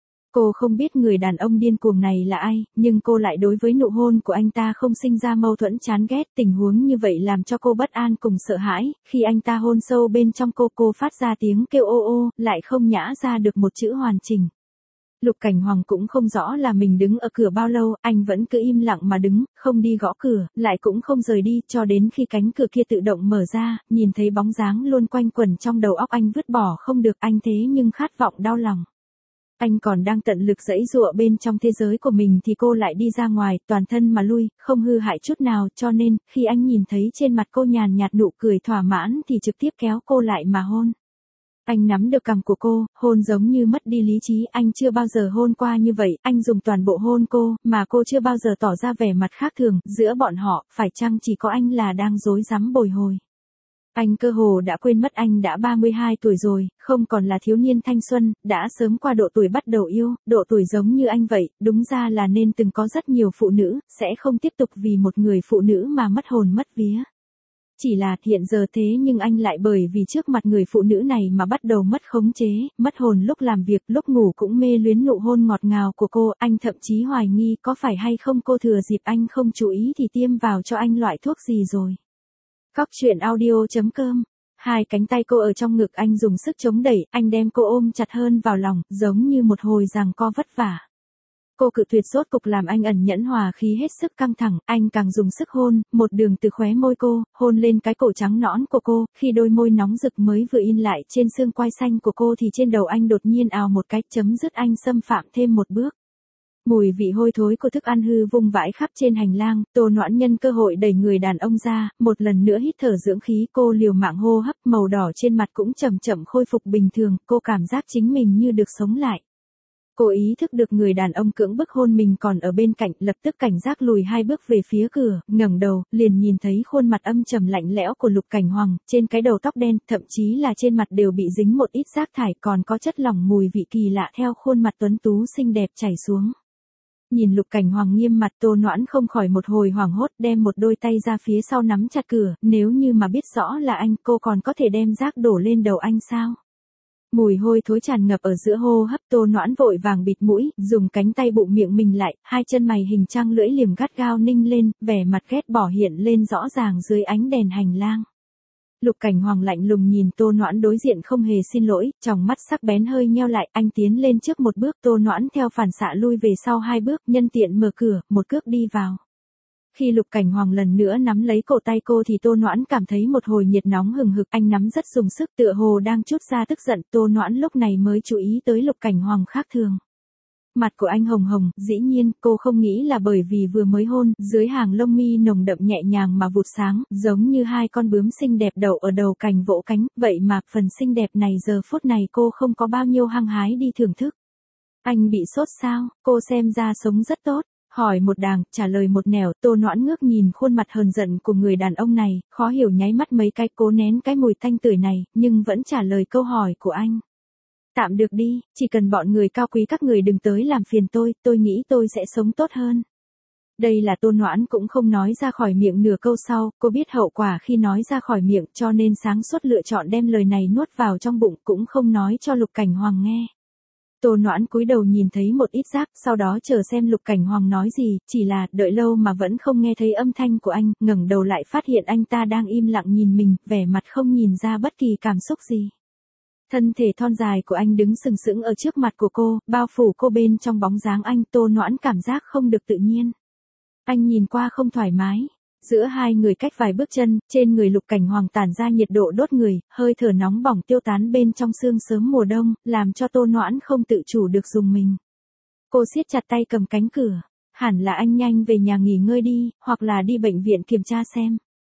Speaker 1: Cô không biết người đàn ông điên cuồng này là ai, nhưng cô lại đối với nụ hôn của anh ta không sinh ra mâu thuẫn chán ghét, tình huống như vậy làm cho cô bất an cùng sợ hãi, khi anh ta hôn sâu bên trong cô phát ra tiếng kêu ô ô, lại không nhả ra được một chữ hoàn chỉnh. Lục Cảnh Hoàng cũng không rõ là mình đứng ở cửa bao lâu, anh vẫn cứ im lặng mà đứng, không đi gõ cửa, lại cũng không rời đi, cho đến khi cánh cửa kia tự động mở ra, nhìn thấy bóng dáng luôn quanh quẩn trong đầu óc anh vứt bỏ không được, anh thế nhưng khát vọng đau lòng. Anh còn đang tận lực giãy giụa bên trong thế giới của mình thì cô lại đi ra ngoài, toàn thân mà lui, không hư hại chút nào, cho nên, khi anh nhìn thấy trên mặt cô nhàn nhạt nụ cười thỏa mãn thì trực tiếp kéo cô lại mà hôn. Anh nắm được cằm của cô, hôn giống như mất đi lý trí, anh chưa bao giờ hôn qua như vậy, anh dùng toàn bộ hôn cô, mà cô chưa bao giờ tỏ ra vẻ mặt khác thường, giữa bọn họ, phải chăng chỉ có anh là đang rối rắm bồi hồi. Anh cơ hồ đã quên mất anh đã 32 tuổi rồi, không còn là thiếu niên thanh xuân, đã sớm qua độ tuổi bắt đầu yêu, độ tuổi giống như anh vậy, đúng ra là nên từng có rất nhiều phụ nữ, sẽ không tiếp tục vì một người phụ nữ mà mất hồn mất vía. Chỉ là hiện giờ thế nhưng anh lại bởi vì trước mặt người phụ nữ này mà bắt đầu mất khống chế, mất hồn lúc làm việc, lúc ngủ cũng mê luyến nụ hôn ngọt ngào của cô, anh thậm chí hoài nghi có phải hay không cô thừa dịp anh không chú ý thì tiêm vào cho anh loại thuốc gì rồi. Cóc truyện audio.com. Hai cánh tay cô ở trong ngực anh dùng sức chống đẩy, anh đem cô ôm chặt hơn vào lòng, giống như một hồi giằng co vất vả. Cô cự tuyệt sốt cục làm anh ẩn nhẫn hòa khí hết sức căng thẳng, anh càng dùng sức hôn, một đường từ khóe môi cô, hôn lên cái cổ trắng nõn của cô, khi đôi môi nóng rực mới vừa in lại trên xương quai xanh của cô thì trên đầu anh đột nhiên ào một cái, chấm dứt anh xâm phạm thêm một bước. Mùi vị hôi thối của thức ăn hư vung vãi khắp trên hành lang, Tô Noãn nhân cơ hội đẩy người đàn ông ra, một lần nữa hít thở dưỡng khí, cô liều mạng hô hấp, màu đỏ trên mặt cũng chậm chậm khôi phục bình thường, cô cảm giác chính mình như được sống lại. Cô ý thức được người đàn ông cưỡng bức hôn mình còn ở bên cạnh, lập tức cảnh giác lùi hai bước về phía cửa, ngẩng đầu, liền nhìn thấy khuôn mặt âm trầm lạnh lẽo của Lục Cảnh Hoàng, trên cái đầu tóc đen, thậm chí là trên mặt đều bị dính một ít rác thải, còn có chất lỏng mùi vị kỳ lạ theo khuôn mặt tuấn tú xinh đẹp chảy xuống. Nhìn Lục Cảnh Hoàng nghiêm mặt, Tô Noãn không khỏi một hồi hoảng hốt, đem một đôi tay ra phía sau nắm chặt cửa, nếu như mà biết rõ là anh, cô còn có thể đem rác đổ lên đầu anh sao? Mùi hôi thối tràn ngập ở giữa hô hấp, Tô Noãn vội vàng bịt mũi, dùng cánh tay bụng miệng mình lại, hai chân mày hình trăng lưỡi liềm gắt gao ninh lên, vẻ mặt ghét bỏ hiện lên rõ ràng dưới ánh đèn hành lang. Lục Cảnh Hoàng lạnh lùng nhìn Tô Noãn đối diện không hề xin lỗi, tròng mắt sắc bén hơi nheo lại, anh tiến lên trước một bước, Tô Noãn theo phản xạ lui về sau hai bước, nhân tiện mở cửa, một cước đi vào. Khi Lục Cảnh Hoàng lần nữa nắm lấy cổ tay cô thì Tô Noãn cảm thấy một hồi nhiệt nóng hừng hực, anh nắm rất dùng sức tựa hồ đang trút ra tức giận, Tô Noãn lúc này mới chú ý tới Lục Cảnh Hoàng khác thường. Mặt của anh hồng hồng, dĩ nhiên, cô không nghĩ là bởi vì vừa mới hôn, dưới hàng lông mi nồng đậm nhẹ nhàng mà vụt sáng, giống như hai con bướm xinh đẹp đậu ở đầu cành vỗ cánh, vậy mà, phần xinh đẹp này giờ phút này cô không có bao nhiêu hăng hái đi thưởng thức. Anh bị sốt sao, cô xem ra sống rất tốt. Hỏi một đàng, trả lời một nẻo, Tô Noãn ngước nhìn khuôn mặt hờn giận của người đàn ông này, khó hiểu nháy mắt mấy cái, cố nén cái mùi tanh tưởi này, nhưng vẫn trả lời câu hỏi của anh. Tạm được đi, chỉ cần bọn người cao quý các người đừng tới làm phiền tôi nghĩ tôi sẽ sống tốt hơn. Đây là Tô Noãn cũng không nói ra khỏi miệng nửa câu sau, cô biết hậu quả khi nói ra khỏi miệng cho nên sáng suốt lựa chọn đem lời này nuốt vào trong bụng cũng không nói cho Lục Cảnh Hoàng nghe. Tô Noãn cúi đầu nhìn thấy một ít rác, sau đó chờ xem Lục Cảnh Hoàng nói gì, chỉ là đợi lâu mà vẫn không nghe thấy âm thanh của anh, ngẩng đầu lại phát hiện anh ta đang im lặng nhìn mình, vẻ mặt không nhìn ra bất kỳ cảm xúc gì. Thân thể thon dài của anh đứng sừng sững ở trước mặt của cô, bao phủ cô bên trong bóng dáng anh, Tô Noãn cảm giác không được tự nhiên. Anh nhìn qua không thoải mái. Giữa hai người cách vài bước chân, trên người Lục Cảnh Hoàng tản ra nhiệt độ đốt người, hơi thở nóng bỏng tiêu tán bên trong sương sớm mùa đông, làm cho Tô Noãn không tự chủ được dùng mình. Cô siết chặt tay cầm cánh cửa. Hẳn là anh nhanh về nhà nghỉ ngơi đi, hoặc là đi bệnh viện kiểm tra xem.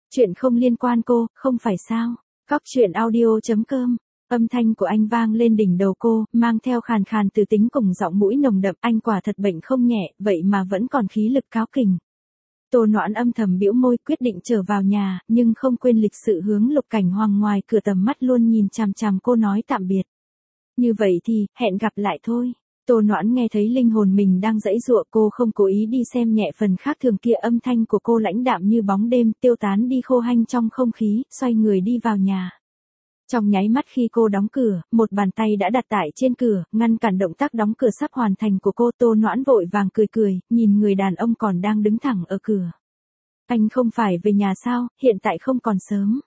Speaker 1: Chuyện không liên quan cô, không phải sao? Cóc truyện audio.com. Âm thanh của anh vang lên đỉnh đầu cô, mang theo khàn khàn từ tính cùng giọng mũi nồng đậm. Anh quả thật bệnh không nhẹ, vậy mà vẫn còn khí lực cáo kỉnh. Tô Noãn âm thầm bĩu môi, quyết định trở vào nhà, nhưng không quên lịch sự hướng Lục Cảnh Hoàng ngoài cửa tầm mắt luôn nhìn chằm chằm cô nói tạm biệt. Như vậy thì, hẹn gặp lại thôi. Tô Noãn nghe thấy linh hồn mình đang giãy giụa, cô không cố ý đi xem nhẹ phần khác thường kia, âm thanh của cô lãnh đạm như bóng đêm, tiêu tán đi khô hanh trong không khí, xoay người đi vào nhà. Trong nháy mắt khi cô đóng cửa, một bàn tay đã đặt tại trên cửa, ngăn cản động tác đóng cửa sắp hoàn thành của cô. Tô Noãn vội vàng cười, nhìn người đàn ông còn đang đứng thẳng ở cửa. Anh không phải về nhà sao, hiện tại không còn sớm.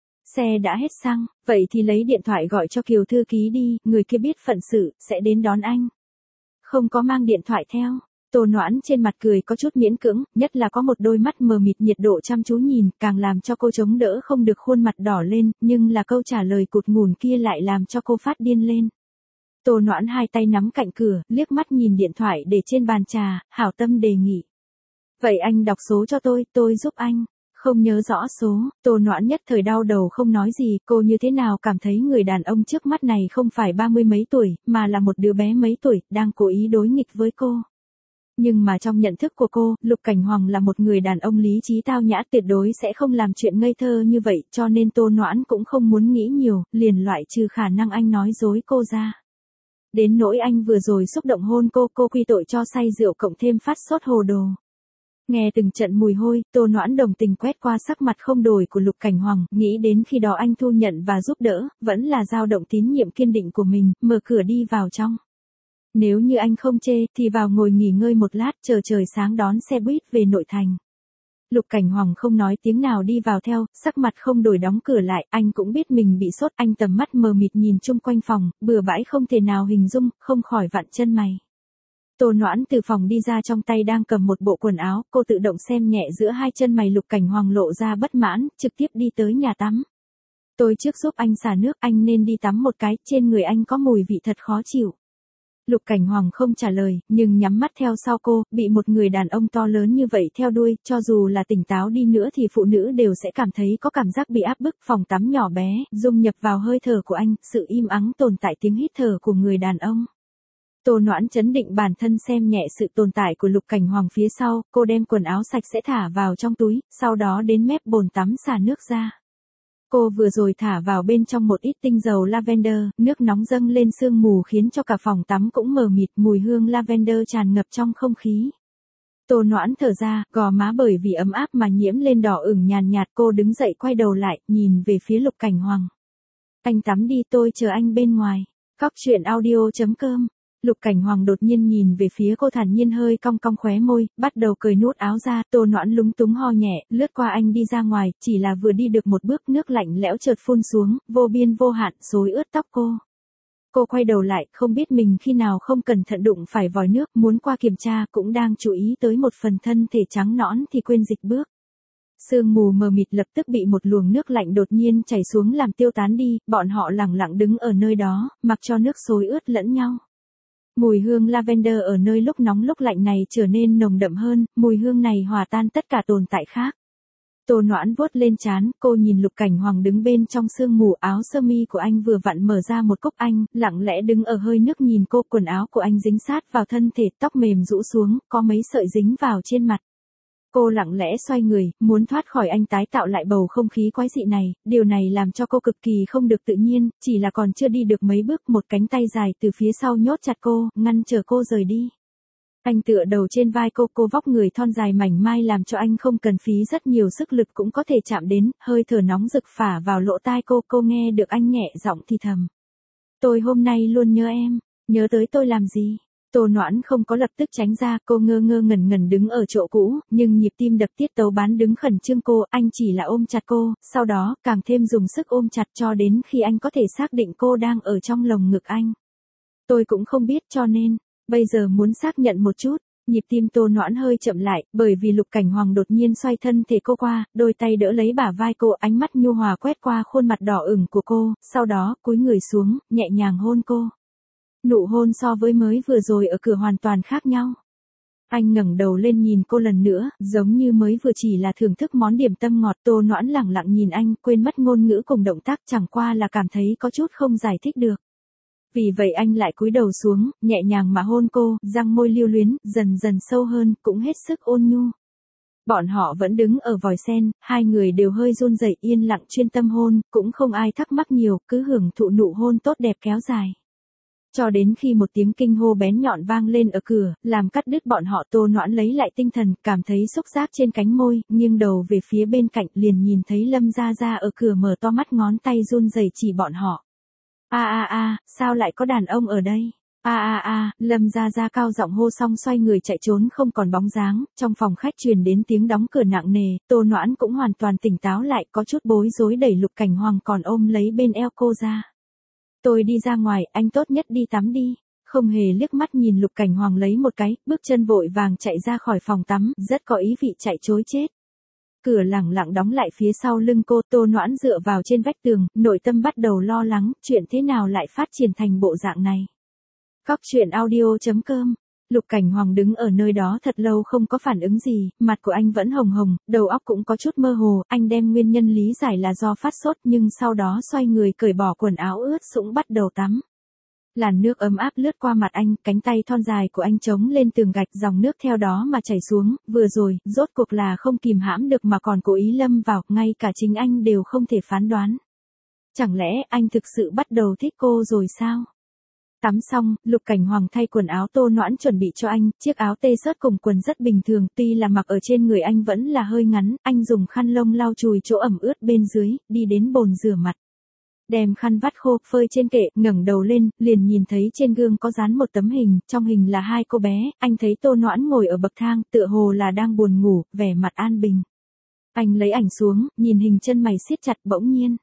Speaker 1: Xe đã hết xăng, vậy thì lấy điện thoại gọi cho Kiều thư ký đi, người kia biết phận sự, sẽ đến đón anh. Không có mang điện thoại theo. Tô Noãn trên mặt cười có chút miễn cưỡng, nhất là có một đôi mắt mờ mịt nhiệt độ chăm chú nhìn, càng làm cho cô chống đỡ không được khuôn mặt đỏ lên, nhưng là câu trả lời cụt ngùn kia lại làm cho cô phát điên lên. Tô Noãn hai tay nắm cạnh cửa, liếc mắt nhìn điện thoại để trên bàn trà, hảo tâm đề nghị. Vậy anh đọc số cho tôi giúp anh. Không nhớ rõ số, Tô Noãn nhất thời đau đầu không nói gì, cô như thế nào cảm thấy người đàn ông trước mắt này không phải 30 mấy tuổi, mà là một đứa bé mấy tuổi, đang cố ý đối nghịch với cô. Nhưng mà trong nhận thức của cô, Lục Cảnh Hoàng là một người đàn ông lý trí tao nhã, tuyệt đối sẽ không làm chuyện ngây thơ như vậy, cho nên Tô Noãn cũng không muốn nghĩ nhiều, liền loại trừ khả năng anh nói dối cô ra. Đến nỗi anh vừa rồi xúc động hôn cô quy tội cho say rượu cộng thêm phát sốt hồ đồ. Nghe từng trận mùi hôi, Tô Noãn đồng tình quét qua sắc mặt không đổi của Lục Cảnh Hoàng, nghĩ đến khi đó anh thu nhận và giúp đỡ, vẫn là dao động tín nhiệm kiên định của mình, mở cửa đi vào trong. Nếu như anh không chê, thì vào ngồi nghỉ ngơi một lát, chờ trời sáng đón xe buýt về nội thành. Lục Cảnh Hoàng không nói tiếng nào đi vào theo, sắc mặt không đổi đóng cửa lại, anh cũng biết mình bị sốt, anh tầm mắt mờ mịt nhìn chung quanh phòng, bừa bãi không thể nào hình dung, không khỏi vặn chân mày. Tô Noãn từ phòng đi ra, trong tay đang cầm một bộ quần áo, cô tự động xem nhẹ giữa hai chân mày. Lục Cảnh Hoàng lộ ra bất mãn, trực tiếp đi tới nhà tắm. Tôi trước giúp anh xả nước, anh nên đi tắm một cái, trên người anh có mùi vị thật khó chịu. Lục Cảnh Hoàng không trả lời, nhưng nhắm mắt theo sau cô, bị một người đàn ông to lớn như vậy theo đuôi, cho dù là tỉnh táo đi nữa thì phụ nữ đều sẽ cảm thấy có cảm giác bị áp bức. Phòng tắm nhỏ bé, dung nhập vào hơi thở của anh, sự im ắng tồn tại tiếng hít thở của người đàn ông. Tô Noãn trấn định bản thân xem nhẹ sự tồn tại của Lục Cảnh Hoàng phía sau, cô đem quần áo sạch sẽ thả vào trong túi, sau đó đến mép bồn tắm xả nước ra. Cô vừa rồi thả vào bên trong một ít tinh dầu lavender, nước nóng dâng lên sương mù khiến cho cả phòng tắm cũng mờ mịt, mùi hương lavender tràn ngập trong không khí. Tô Noãn thở ra, gò má bởi vì ấm áp mà nhiễm lên đỏ ửng nhàn nhạt, cô đứng dậy quay đầu lại, nhìn về phía Lục Cảnh Hoàng. Anh tắm đi, tôi chờ anh bên ngoài. Cóc truyện audio.com. Lục Cảnh Hoàng đột nhiên nhìn về phía cô, thản nhiên hơi cong cong khóe môi, bắt đầu cởi nút áo ra. Tô Noãn lúng túng ho nhẹ, lướt qua anh đi ra ngoài, chỉ là vừa đi được một bước, nước lạnh lẽo chợt phun xuống, vô biên vô hạn xối ướt tóc cô. Cô quay đầu lại, không biết mình khi nào không cẩn thận đụng phải vòi nước, muốn qua kiểm tra, cũng đang chú ý tới một phần thân thể trắng nõn thì quên dịch bước. Sương mù mờ mịt lập tức bị một luồng nước lạnh đột nhiên chảy xuống làm tiêu tán đi, bọn họ lặng lặng đứng ở nơi đó, mặc cho nước xối ướt lẫn nhau. Mùi hương lavender ở nơi lúc nóng lúc lạnh này trở nên nồng đậm hơn, mùi hương này hòa tan tất cả tồn tại khác. Tô Noãn vuốt lên trán, cô nhìn Lục Cảnh Hoàng đứng bên trong sương mù, áo sơ mi của anh vừa vặn mở ra một cúc, anh lặng lẽ đứng ở hơi nước nhìn cô, quần áo của anh dính sát vào thân thể, tóc mềm rũ xuống, có mấy sợi dính vào trên mặt. Cô lặng lẽ xoay người, muốn thoát khỏi anh, tái tạo lại bầu không khí quái dị này, điều này làm cho cô cực kỳ không được tự nhiên, chỉ là còn chưa đi được mấy bước, một cánh tay dài từ phía sau nhốt chặt cô, ngăn chờ cô rời đi. Anh tựa đầu trên vai cô vóc người thon dài mảnh mai làm cho anh không cần phí rất nhiều sức lực cũng có thể chạm đến, hơi thở nóng rực phả vào lỗ tai cô nghe được anh nhẹ giọng thì thầm. Tôi hôm nay luôn nhớ em, nhớ tới tôi làm gì? Tô Noãn không có lập tức tránh ra, cô ngơ ngẩn đứng ở chỗ cũ, nhưng nhịp tim đập tiết tấu bán đứng khẩn trương cô, anh chỉ là ôm chặt cô, sau đó, càng thêm dùng sức ôm chặt cho đến khi anh có thể xác định cô đang ở trong lồng ngực anh. Tôi cũng không biết, cho nên, bây giờ muốn xác nhận một chút. Nhịp tim Tô Noãn hơi chậm lại, bởi vì Lục Cảnh Hoàng đột nhiên xoay thân thể cô qua, đôi tay đỡ lấy bả vai cô, ánh mắt nhu hòa quét qua khuôn mặt đỏ ửng của cô, sau đó, cúi người xuống, nhẹ nhàng hôn cô. Nụ hôn so với mới vừa rồi ở cửa hoàn toàn khác nhau. Anh ngẩng đầu lên nhìn cô lần nữa, giống như mới vừa chỉ là thưởng thức món điểm tâm ngọt. Tô Noãn lẳng lặng nhìn anh, quên mất ngôn ngữ cùng động tác, chẳng qua là cảm thấy có chút không giải thích được. Vì vậy anh lại cúi đầu xuống, nhẹ nhàng mà hôn cô, răng môi lưu luyến, dần dần sâu hơn, cũng hết sức ôn nhu. Bọn họ vẫn đứng ở vòi sen, hai người đều hơi run rẩy, yên lặng chuyên tâm hôn, cũng không ai thắc mắc nhiều, cứ hưởng thụ nụ hôn tốt đẹp kéo dài. Cho đến khi một tiếng kinh hô bén nhọn vang lên ở cửa, làm cắt đứt bọn họ. Tô Noãn lấy lại tinh thần, cảm thấy xúc giác trên cánh môi, nghiêng đầu về phía bên cạnh, liền nhìn thấy Lâm Gia Gia ở cửa mở to mắt, ngón tay run rẩy chỉ bọn họ. Sao lại có đàn ông ở đây? Lâm Gia Gia cao giọng hô xong xoay người chạy trốn không còn bóng dáng. Trong phòng khách truyền đến tiếng đóng cửa nặng nề, Tô Noãn cũng hoàn toàn tỉnh táo lại, có chút bối rối đẩy Lục Cảnh Hoàng còn ôm lấy bên eo cô ra. Tôi đi ra ngoài, anh tốt nhất đi tắm đi. Không hề liếc mắt nhìn Lục Cảnh Hoàng lấy một cái, bước chân vội vàng chạy ra khỏi phòng tắm, rất có ý vị chạy trối chết. Cửa lẳng lặng đóng lại phía sau lưng cô. Tô Noãn dựa vào trên vách tường, nội tâm bắt đầu lo lắng, chuyện thế nào lại phát triển thành bộ dạng này. Cóc truyện audio.com. Lục Cảnh Hoàng đứng ở nơi đó thật lâu không có phản ứng gì, mặt của anh vẫn hồng hồng, đầu óc cũng có chút mơ hồ. Anh đem nguyên nhân lý giải là do phát sốt, nhưng sau đó xoay người cởi bỏ quần áo ướt sũng bắt đầu tắm. Làn nước ấm áp lướt qua mặt anh, cánh tay thon dài của anh chống lên tường gạch, dòng nước theo đó mà chảy xuống. Vừa rồi, rốt cuộc là không kìm hãm được mà còn cố ý lâm vào, ngay cả chính anh đều không thể phán đoán. Chẳng lẽ anh thực sự bắt đầu thích cô rồi sao? Tắm xong, Lục Cảnh Hoàng thay quần áo Tô Noãn chuẩn bị cho anh, chiếc áo tê xớt cùng quần rất bình thường, tuy là mặc ở trên người anh vẫn là hơi ngắn. Anh dùng khăn lông lau chùi chỗ ẩm ướt bên dưới, đi đến bồn rửa mặt. Đem khăn vắt khô, phơi trên kệ, ngẩng đầu lên, liền nhìn thấy trên gương có dán một tấm hình, trong hình là hai cô bé. Anh thấy Tô Noãn ngồi ở bậc thang, tựa hồ là đang buồn ngủ, vẻ mặt an bình. Anh lấy ảnh xuống, nhìn hình chân mày siết chặt, bỗng nhiên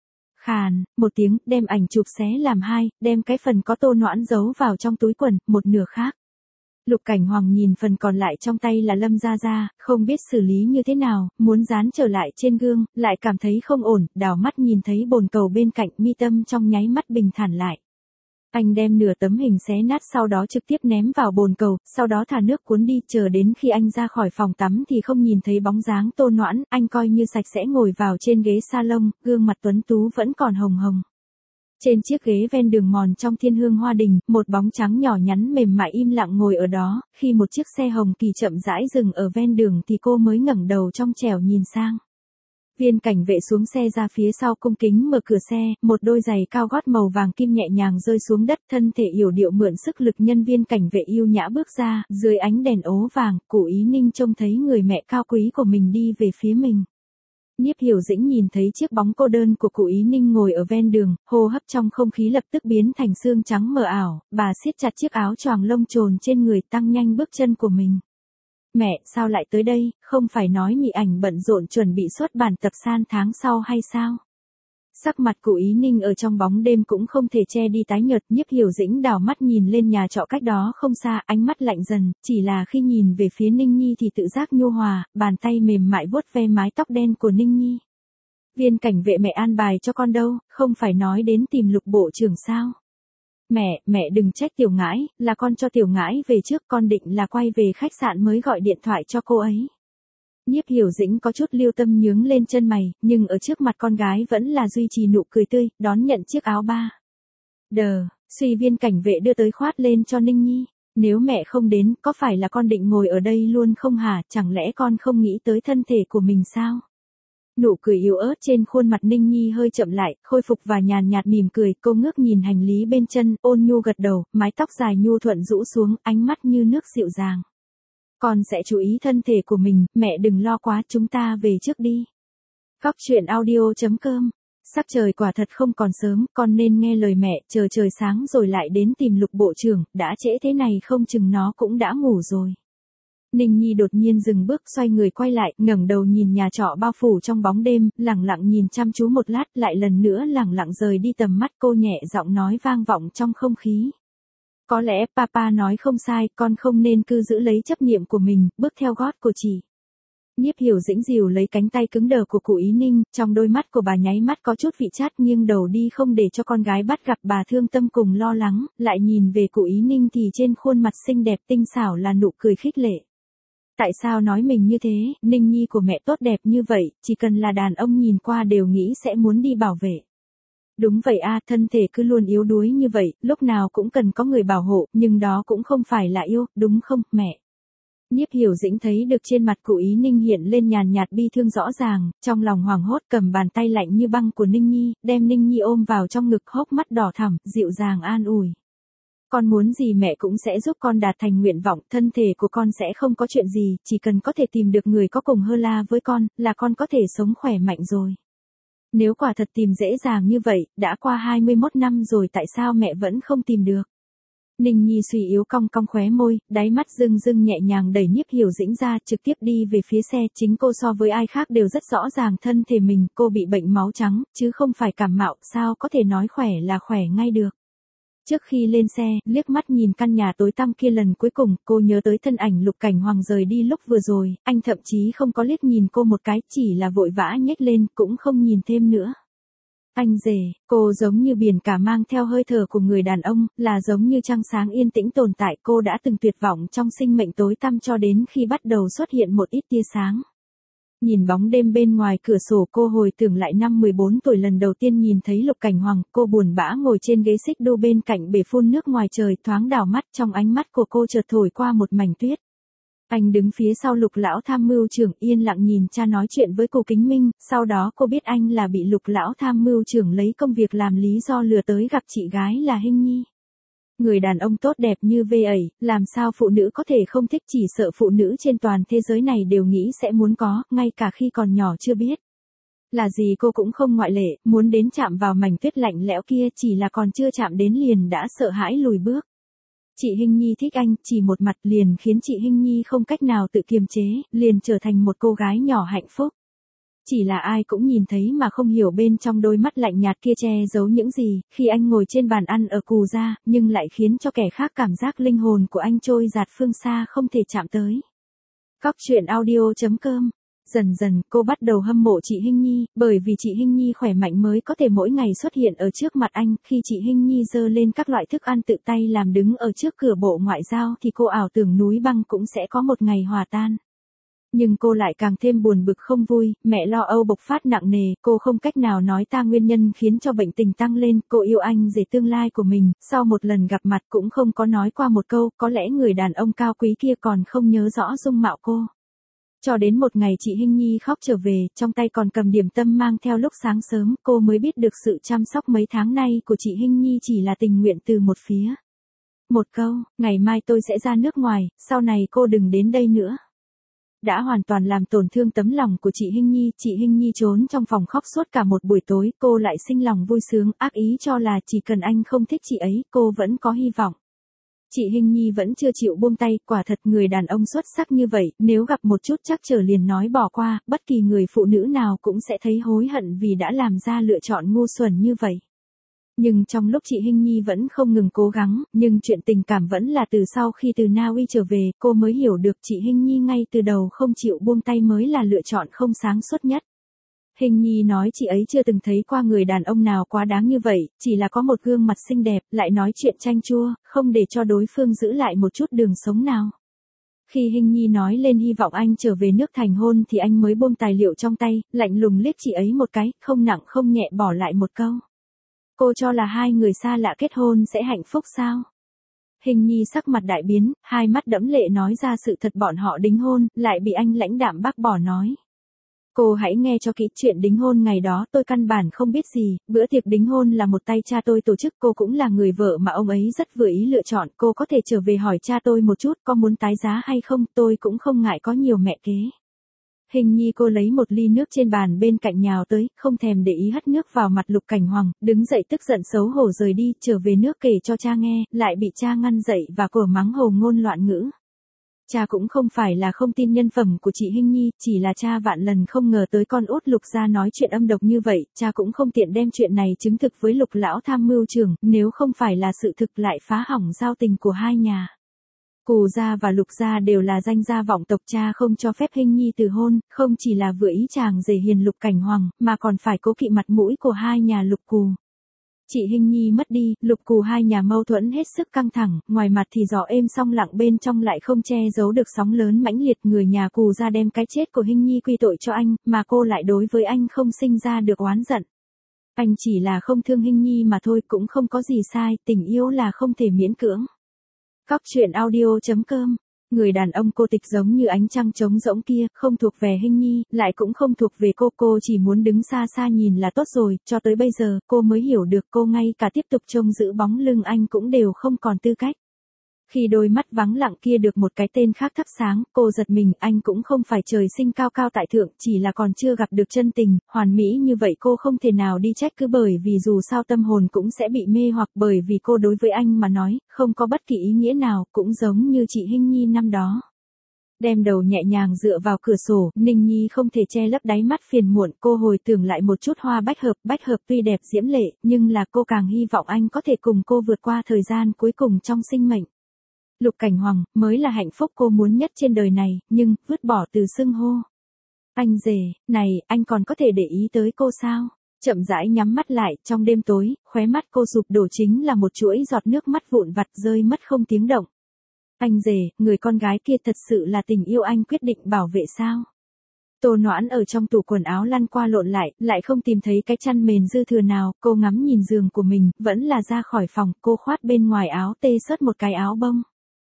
Speaker 1: khàn một tiếng, đem ảnh chụp xé làm hai, đem cái phần có Tô Noãn giấu vào trong túi quần, một nửa khác. Lục Cảnh Hoàng nhìn phần còn lại trong tay là Lâm Gia Gia, không biết xử lý như thế nào, muốn dán trở lại trên gương, lại cảm thấy không ổn, đảo mắt nhìn thấy bồn cầu bên cạnh, mi tâm trong nháy mắt bình thản lại. Anh đem nửa tấm hình xé nát, sau đó trực tiếp ném vào bồn cầu, sau đó thả nước cuốn đi. Chờ đến khi anh ra khỏi phòng tắm thì không nhìn thấy bóng dáng Tô Noãn. Anh coi như sạch sẽ ngồi vào trên ghế salon, gương mặt tuấn tú vẫn còn hồng hồng. Trên chiếc ghế ven đường mòn trong Thiên Hương Hoa Đình, một bóng trắng nhỏ nhắn mềm mại im lặng ngồi ở đó. Khi một chiếc xe hồng kỳ chậm rãi dừng ở ven đường thì cô mới ngẩng đầu trong trẻo nhìn sang. Viên cảnh vệ xuống xe ra phía sau cung kính mở cửa xe, một đôi giày cao gót màu vàng kim nhẹ nhàng rơi xuống đất, thân thể yểu điệu mượn sức lực nhân viên cảnh vệ yêu nhã bước ra, dưới ánh đèn ố vàng, Cụ Ý Ninh trông thấy người mẹ cao quý của mình đi về phía mình. Nhiếp Hiểu Dĩnh nhìn thấy chiếc bóng cô đơn của Cụ Ý Ninh ngồi ở ven đường, hô hấp trong không khí lập tức biến thành sương trắng mờ ảo, bà siết chặt chiếc áo choàng lông chồn trên người, tăng nhanh bước chân của mình. Mẹ, sao lại tới đây, không phải nói Mị Ảnh bận rộn chuẩn bị xuất bản tập san tháng sau hay sao? Sắc mặt Cụ Ý Ninh ở trong bóng đêm cũng không thể che đi tái nhợt. Nhiếp Hiểu Dĩnh đảo mắt nhìn lên nhà trọ cách đó không xa, ánh mắt lạnh dần, chỉ là khi nhìn về phía Ninh Nhi thì tự giác nhu hòa, bàn tay mềm mại vuốt ve mái tóc đen của Ninh Nhi. Viên cảnh vệ mẹ an bài cho con đâu, không phải nói đến tìm Lục bộ trưởng sao? Mẹ đừng trách Tiểu Ngãi, là con cho Tiểu Ngãi về trước, con định là quay về khách sạn mới gọi điện thoại cho cô ấy. Nhiếp Hiểu Dĩnh có chút lưu tâm nhướng lên chân mày, nhưng ở trước mặt con gái vẫn là duy trì nụ cười tươi, đón nhận chiếc áo ba. Suy viên cảnh vệ đưa tới khoát lên cho Ninh Nhi. Nếu mẹ không đến, có phải là con định ngồi ở đây luôn không hả, chẳng lẽ con không nghĩ tới thân thể của mình sao? Nụ cười yếu ớt trên khuôn mặt Ninh Nhi hơi chậm lại, khôi phục và nhàn nhạt mỉm cười. Cô ngước nhìn hành lý bên chân, ôn nhu gật đầu, mái tóc dài nhu thuận rũ xuống, ánh mắt như nước dịu dàng. Con sẽ chú ý thân thể của mình, mẹ đừng lo quá, chúng ta về trước đi. Cóc truyện audio.com. Sắc trời quả thật không còn sớm, con nên nghe lời mẹ, chờ trời sáng rồi lại đến tìm Lục bộ trưởng, đã trễ thế này không chừng nó cũng đã ngủ rồi. Ninh Nhi đột nhiên dừng bước, xoay người quay lại, ngẩng đầu nhìn nhà trọ bao phủ trong bóng đêm, lẳng lặng nhìn chăm chú một lát, lại lần nữa lẳng lặng rời đi tầm mắt. Cô nhẹ giọng nói vang vọng trong không khí. Có lẽ papa nói không sai, con không nên cứ giữ lấy chấp niệm của mình, bước theo gót của chị. Nhiếp Hiểu Dĩnh dìu lấy cánh tay cứng đờ của cụ Ý Ninh, trong đôi mắt của bà nháy mắt có chút vị chát, nghiêng đầu đi không để cho con gái bắt gặp bà thương tâm cùng lo lắng, lại nhìn về cụ Ý Ninh thì trên khuôn mặt xinh đẹp tinh xảo là nụ cười khích lệ. Tại sao nói mình như thế, Ninh Nhi của mẹ tốt đẹp như vậy, chỉ cần là đàn ông nhìn qua đều nghĩ sẽ muốn đi bảo vệ. Đúng vậy a, thân thể cứ luôn yếu đuối như vậy, lúc nào cũng cần có người bảo hộ, nhưng đó cũng không phải là yêu, đúng không, mẹ? Nhiếp Hiểu Dĩnh thấy được trên mặt cụ Ý Ninh hiện lên nhàn nhạt bi thương rõ ràng, trong lòng hoảng hốt cầm bàn tay lạnh như băng của Ninh Nhi, đem Ninh Nhi ôm vào trong ngực, hốc mắt đỏ thẳm, dịu dàng an ủi. Con muốn gì mẹ cũng sẽ giúp con đạt thành nguyện vọng, thân thể của con sẽ không có chuyện gì, chỉ cần có thể tìm được người có cùng hơ la với con, là con có thể sống khỏe mạnh rồi. Nếu quả thật tìm dễ dàng như vậy, đã qua 21 năm rồi tại sao mẹ vẫn không tìm được? Ninh Nhi suy yếu cong cong khóe môi, đáy mắt rưng rưng nhẹ nhàng đẩy Nhiếp Hiểu Dĩnh ra, trực tiếp đi về phía xe, chính cô so với ai khác đều rất rõ ràng thân thể mình, cô bị bệnh máu trắng, chứ không phải cảm mạo, sao có thể nói khỏe là khỏe ngay được. Trước khi lên xe, liếc mắt nhìn căn nhà tối tăm kia lần cuối cùng, cô nhớ tới thân ảnh Lục Cảnh Hoàng rời đi lúc vừa rồi, anh thậm chí không có liếc nhìn cô một cái, chỉ là vội vã nhếch lên, cũng không nhìn thêm nữa. Anh rể, cô giống như biển cả mang theo hơi thở của người đàn ông, là giống như trăng sáng yên tĩnh tồn tại, cô đã từng tuyệt vọng trong sinh mệnh tối tăm cho đến khi bắt đầu xuất hiện một ít tia sáng. Nhìn bóng đêm bên ngoài cửa sổ, cô hồi tưởng lại năm 14 tuổi lần đầu tiên nhìn thấy Lục Cảnh Hoàng, cô buồn bã ngồi trên ghế xích đu bên cạnh bể phun nước ngoài trời, thoáng đảo mắt, trong ánh mắt của cô chợt thổi qua một mảnh tuyết. Anh đứng phía sau Lục lão tham mưu trưởng, yên lặng nhìn cha nói chuyện với cô Kính Minh, sau đó cô biết anh là bị Lục lão tham mưu trưởng lấy công việc làm lý do lừa tới gặp chị gái là Hinh Nhi. Người đàn ông tốt đẹp như vê ấy, làm sao phụ nữ có thể không thích, chỉ sợ phụ nữ trên toàn thế giới này đều nghĩ sẽ muốn có, ngay cả khi còn nhỏ chưa biết. Là gì cô cũng không ngoại lệ, muốn đến chạm vào mảnh tuyết lạnh lẽo kia, chỉ là còn chưa chạm đến liền đã sợ hãi lùi bước. Chị Hinh Nhi thích anh, chỉ một mặt liền khiến chị Hinh Nhi không cách nào tự kiềm chế, liền trở thành một cô gái nhỏ hạnh phúc. Chỉ là ai cũng nhìn thấy mà không hiểu bên trong đôi mắt lạnh nhạt kia che giấu những gì, khi anh ngồi trên bàn ăn ở Cù Gia, nhưng lại khiến cho kẻ khác cảm giác linh hồn của anh trôi dạt phương xa không thể chạm tới. Cóc truyện audio.com. Dần dần, cô bắt đầu hâm mộ chị Hinh Nhi, bởi vì chị Hinh Nhi khỏe mạnh mới có thể mỗi ngày xuất hiện ở trước mặt anh, khi chị Hinh Nhi dơ lên các loại thức ăn tự tay làm đứng ở trước cửa Bộ Ngoại giao thì cô ảo tưởng núi băng cũng sẽ có một ngày hòa tan. Nhưng cô lại càng thêm buồn bực không vui, mẹ lo âu bộc phát nặng nề, cô không cách nào nói ta nguyên nhân khiến cho bệnh tình tăng lên, cô yêu anh rể tương lai của mình, sau một lần gặp mặt cũng không có nói qua một câu, có lẽ người đàn ông cao quý kia còn không nhớ rõ dung mạo cô. Cho đến một ngày chị Hinh Nhi khóc trở về, trong tay còn cầm điểm tâm mang theo lúc sáng sớm, cô mới biết được sự chăm sóc mấy tháng nay của chị Hinh Nhi chỉ là tình nguyện từ một phía. Một câu, ngày mai tôi sẽ ra nước ngoài, sau này cô đừng đến đây nữa. Đã hoàn toàn làm tổn thương tấm lòng của chị Hinh Nhi trốn trong phòng khóc suốt cả một buổi tối, cô lại sinh lòng vui sướng, ác ý cho là chỉ cần anh không thích chị ấy, cô vẫn có hy vọng. Chị Hinh Nhi vẫn chưa chịu buông tay, quả thật người đàn ông xuất sắc như vậy, nếu gặp một chút trắc trở liền nói bỏ qua, bất kỳ người phụ nữ nào cũng sẽ thấy hối hận vì đã làm ra lựa chọn ngu xuẩn như vậy. Nhưng trong lúc chị Hinh Nhi vẫn không ngừng cố gắng, nhưng chuyện tình cảm vẫn là từ sau khi từ Na Uy trở về, cô mới hiểu được chị Hinh Nhi ngay từ đầu không chịu buông tay mới là lựa chọn không sáng suốt nhất. Hinh Nhi nói chị ấy chưa từng thấy qua người đàn ông nào quá đáng như vậy, chỉ là có một gương mặt xinh đẹp, lại nói chuyện chanh chua, không để cho đối phương giữ lại một chút đường sống nào. Khi Hinh Nhi nói lên hy vọng anh trở về nước thành hôn thì anh mới buông tài liệu trong tay, lạnh lùng liếc chị ấy một cái, không nặng không nhẹ bỏ lại một câu. Cô cho là hai người xa lạ kết hôn sẽ hạnh phúc sao? Hinh Nhi sắc mặt đại biến, hai mắt đẫm lệ nói ra sự thật bọn họ đính hôn, lại bị anh lãnh đạm bác bỏ nói. Cô hãy nghe cho kỹ, chuyện đính hôn ngày đó tôi căn bản không biết gì, bữa tiệc đính hôn là một tay cha tôi tổ chức, cô cũng là người vợ mà ông ấy rất vừa ý lựa chọn, cô có thể trở về hỏi cha tôi một chút có muốn tái giá hay không, tôi cũng không ngại có nhiều mẹ kế. Hinh Nhi cô lấy một ly nước trên bàn bên cạnh nhào tới, không thèm để ý hất nước vào mặt Lục Cảnh Hoàng, đứng dậy tức giận xấu hổ rời đi, trở về nước kể cho cha nghe, lại bị cha ngăn dậy và cổ mắng hồ ngôn loạn ngữ. Cha cũng không phải là không tin nhân phẩm của chị Hinh Nhi, chỉ là cha vạn lần không ngờ tới con út Lục gia nói chuyện âm độc như vậy, cha cũng không tiện đem chuyện này chứng thực với Lục lão tham mưu trưởng, nếu không phải là sự thực lại phá hỏng giao tình của hai nhà. Cù gia và Lục gia đều là danh gia vọng tộc, cha không cho phép Hinh Nhi từ hôn, không chỉ là vừa ý chàng rể hiền Lục Cảnh Hoàng, mà còn phải cố kỵ mặt mũi của hai nhà Lục Cù. Chị Hinh Nhi mất đi, Lục Cù hai nhà mâu thuẫn hết sức căng thẳng, ngoài mặt thì gió êm song lặng, bên trong lại không che giấu được sóng lớn mãnh liệt. Người nhà Cù gia đem cái chết của Hinh Nhi quy tội cho anh, mà cô lại đối với anh không sinh ra được oán giận. Anh chỉ là không thương Hinh Nhi mà thôi, cũng không có gì sai, tình yêu là không thể miễn cưỡng. Cóc truyện audio.com. Người đàn ông cô tịch giống như ánh trăng trống rỗng kia, không thuộc về Hinh Nhi, lại cũng không thuộc về cô chỉ muốn đứng xa xa nhìn là tốt rồi, cho tới bây giờ, cô mới hiểu được cô ngay cả tiếp tục trông giữ bóng lưng anh cũng đều không còn tư cách. Khi đôi mắt vắng lặng kia được một cái tên khác thắp sáng, cô giật mình, anh cũng không phải trời sinh cao cao tại thượng, chỉ là còn chưa gặp được chân tình, hoàn mỹ như vậy cô không thể nào đi trách cứ, bởi vì dù sao tâm hồn cũng sẽ bị mê hoặc, bởi vì cô đối với anh mà nói, không có bất kỳ ý nghĩa nào, cũng giống như chị Hinh Nhi năm đó. Đem đầu nhẹ nhàng dựa vào cửa sổ, Ninh Nhi không thể che lấp đáy mắt phiền muộn, cô hồi tưởng lại một chút hoa bách hợp tuy đẹp diễm lệ, nhưng là cô càng hy vọng anh có thể cùng cô vượt qua thời gian cuối cùng trong sinh mệnh. Lục Cảnh Hoàng mới là hạnh phúc cô muốn nhất trên đời này, nhưng vứt bỏ từ xưng hô. Anh rể, này, anh còn có thể để ý tới cô sao? Chậm rãi nhắm mắt lại, trong đêm tối, khóe mắt cô sụp đổ chính là một chuỗi giọt nước mắt vụn vặt rơi mất không tiếng động. Anh rể, người con gái kia thật sự là tình yêu anh quyết định bảo vệ sao? Tô Noãn ở trong tủ quần áo lăn qua lộn lại không tìm thấy cái chăn mền dư thừa nào, cô ngắm nhìn giường của mình, vẫn là ra khỏi phòng, cô khoát bên ngoài áo tê sớt một cái áo bông.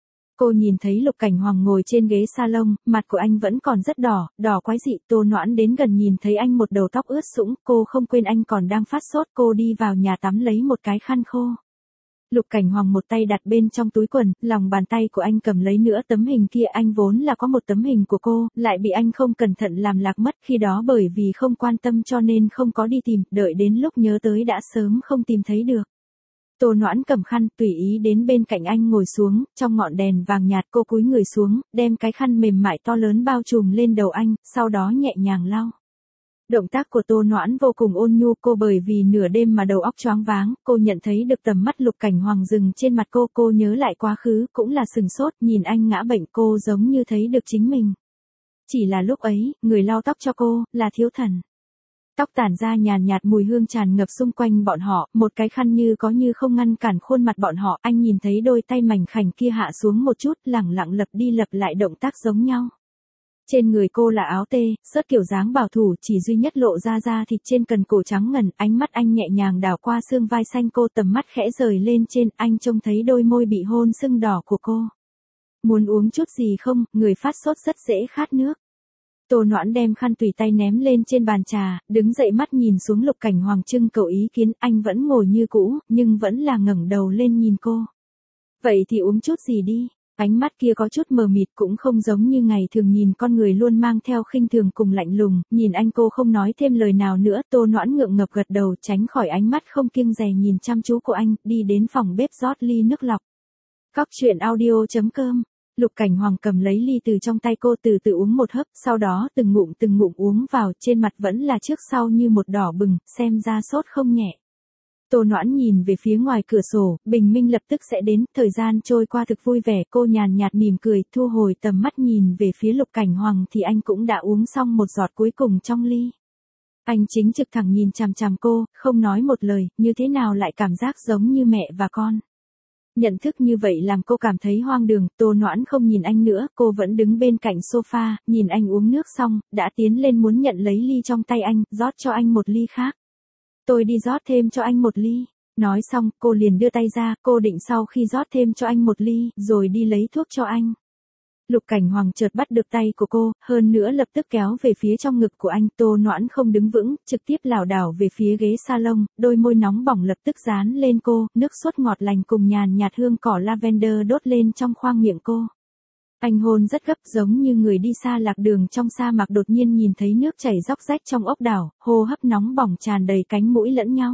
Speaker 1: Cô nhìn thấy Lục Cảnh Hoàng ngồi trên ghế salon, mặt của anh vẫn còn rất đỏ quái dị. Tô Noãn đến gần nhìn thấy anh một đầu tóc ướt sũng, cô không quên anh còn đang phát sốt, cô đi vào nhà tắm lấy một cái khăn khô. Lục Cảnh Hoàng một tay đặt bên trong túi quần, lòng bàn tay của anh cầm lấy nữa tấm hình kia, anh vốn là có một tấm hình của cô, lại bị anh không cẩn thận làm lạc mất, khi đó bởi vì không quan tâm cho nên không có đi tìm, đợi đến lúc nhớ tới đã sớm không tìm thấy được. Tô Noãn cầm khăn, tùy ý đến bên cạnh anh ngồi xuống, trong ngọn đèn vàng nhạt cô cúi người xuống, đem cái khăn mềm mại to lớn bao trùm lên đầu anh, sau đó nhẹ nhàng lau. Động tác của Tô Noãn vô cùng ôn nhu, cô bởi vì nửa đêm mà đầu óc choáng váng, cô nhận thấy được tầm mắt Lục Cảnh Hoàng dừng trên mặt cô nhớ lại quá khứ, cũng là sừng sốt, nhìn anh ngã bệnh cô giống như thấy được chính mình. Chỉ là lúc ấy, người lau tóc cho cô, là Thiếu Thần. Tóc tản ra nhàn nhạt mùi hương tràn ngập xung quanh bọn họ, một cái khăn như có như không ngăn cản khuôn mặt bọn họ, anh nhìn thấy đôi tay mảnh khảnh kia hạ xuống một chút, lẳng lặng lặp đi lặp lại động tác giống nhau. Trên người cô là áo tê, sớt kiểu dáng bảo thủ, chỉ duy nhất lộ ra da thịt trên cần cổ trắng ngần, ánh mắt anh nhẹ nhàng đảo qua xương vai xanh cô, tầm mắt khẽ rời lên trên, anh trông thấy đôi môi bị hôn sưng đỏ của cô. Muốn uống chút gì không, người phát sốt rất dễ khát nước. Tô Noãn đem khăn tùy tay ném lên trên bàn trà, đứng dậy mắt nhìn xuống Lục Cảnh Hoàng trưng cầu ý kiến, anh vẫn ngồi như cũ, nhưng vẫn là ngẩng đầu lên nhìn cô. Vậy thì uống chút gì đi. Ánh mắt kia có chút mờ mịt, cũng không giống như ngày thường nhìn con người luôn mang theo khinh thường cùng lạnh lùng, nhìn anh cô không nói thêm lời nào nữa, Tô Noãn ngượng ngập gật đầu tránh khỏi ánh mắt không kiêng dè nhìn chăm chú của anh, đi đến phòng bếp rót ly nước lọc. Cóc truyện audio.com. Lục Cảnh Hoàng cầm lấy ly từ trong tay cô, từ từ uống một hớp, sau đó từng ngụm uống vào, trên mặt vẫn là trước sau như một đỏ bừng, xem ra sốt không nhẹ. Tô Noãn nhìn về phía ngoài cửa sổ, bình minh lập tức sẽ đến, thời gian trôi qua thực vui vẻ, cô nhàn nhạt mỉm cười, thu hồi tầm mắt nhìn về phía Lục Cảnh Hoàng thì anh cũng đã uống xong một giọt cuối cùng trong ly. Anh chính trực thẳng nhìn chằm chằm cô, không nói một lời, như thế nào lại cảm giác giống như mẹ và con. Nhận thức như vậy làm cô cảm thấy hoang đường, Tô Noãn không nhìn anh nữa, cô vẫn đứng bên cạnh sofa, nhìn anh uống nước xong, đã tiến lên muốn nhận lấy ly trong tay anh, rót cho anh một ly khác. Tôi đi rót thêm cho anh một ly. Nói xong, cô liền đưa tay ra, cô định sau khi rót thêm cho anh một ly, rồi đi lấy thuốc cho anh. Lục Cảnh Hoàng chợt bắt được tay của cô, hơn nữa lập tức kéo về phía trong ngực của anh. Tô Noãn không đứng vững, trực tiếp lảo đảo về phía ghế salon, đôi môi nóng bỏng lập tức dán lên cô, nước sốt ngọt lành cùng nhàn nhạt hương cỏ lavender đốt lên trong khoang miệng cô. Anh hôn rất gấp, giống như người đi xa lạc đường trong sa mạc đột nhiên nhìn thấy nước chảy róc rách trong ốc đảo, hô hấp nóng bỏng tràn đầy cánh mũi lẫn nhau.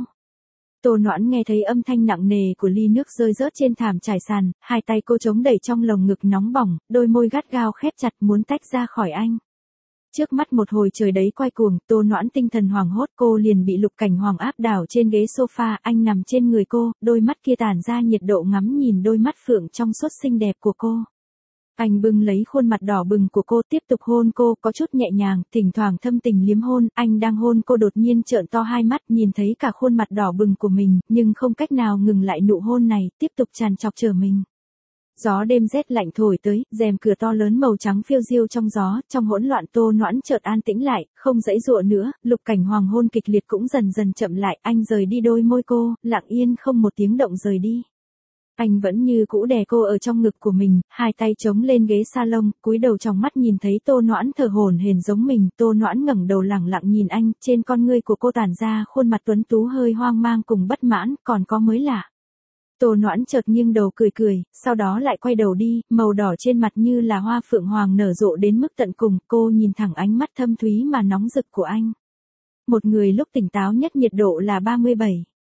Speaker 1: Tô Noãn nghe thấy âm thanh nặng nề của ly nước rơi rớt trên thảm trải sàn, hai tay cô chống đẩy trong lồng ngực nóng bỏng, đôi môi gắt gao khép chặt muốn tách ra khỏi anh. Trước mắt một hồi trời đấy quay cuồng, Tô Noãn tinh thần hoảng hốt, cô liền bị Lục Cảnh Hoàng áp đảo trên ghế sofa, anh nằm trên người cô, đôi mắt kia tản ra nhiệt độ ngắm nhìn đôi mắt phượng trong suốt xinh đẹp của cô. Anh bưng lấy khuôn mặt đỏ bừng của cô tiếp tục hôn cô, có chút nhẹ nhàng, thỉnh thoảng thâm tình liếm hôn, anh đang hôn cô đột nhiên trợn to hai mắt nhìn thấy cả khuôn mặt đỏ bừng của mình, nhưng không cách nào ngừng lại nụ hôn này, tiếp tục tràn trọc chờ mình. Gió đêm rét lạnh thổi tới, rèm cửa to lớn màu trắng phiêu diêu trong gió, trong hỗn loạn Tô Noãn chợt an tĩnh lại, không giãy giụa nữa, Lục Cảnh Hoàng hôn kịch liệt cũng dần dần chậm lại, anh rời đi đôi môi cô, lặng yên không một tiếng động rời đi. Anh vẫn như cũ đè cô ở trong ngực của mình, hai tay chống lên ghế salon, cúi đầu trong mắt nhìn thấy Tô Noãn thở hổn hển giống mình, Tô Noãn ngẩng đầu lẳng lặng nhìn anh, trên con ngươi của cô tản ra khuôn mặt tuấn tú hơi hoang mang cùng bất mãn, còn có mới lạ. Tô Noãn chợt nghiêng đầu cười cười, sau đó lại quay đầu đi, màu đỏ trên mặt như là hoa phượng hoàng nở rộ đến mức tận cùng, cô nhìn thẳng ánh mắt thâm thúy mà nóng rực của anh. Một người lúc tỉnh táo nhất nhiệt độ là 37.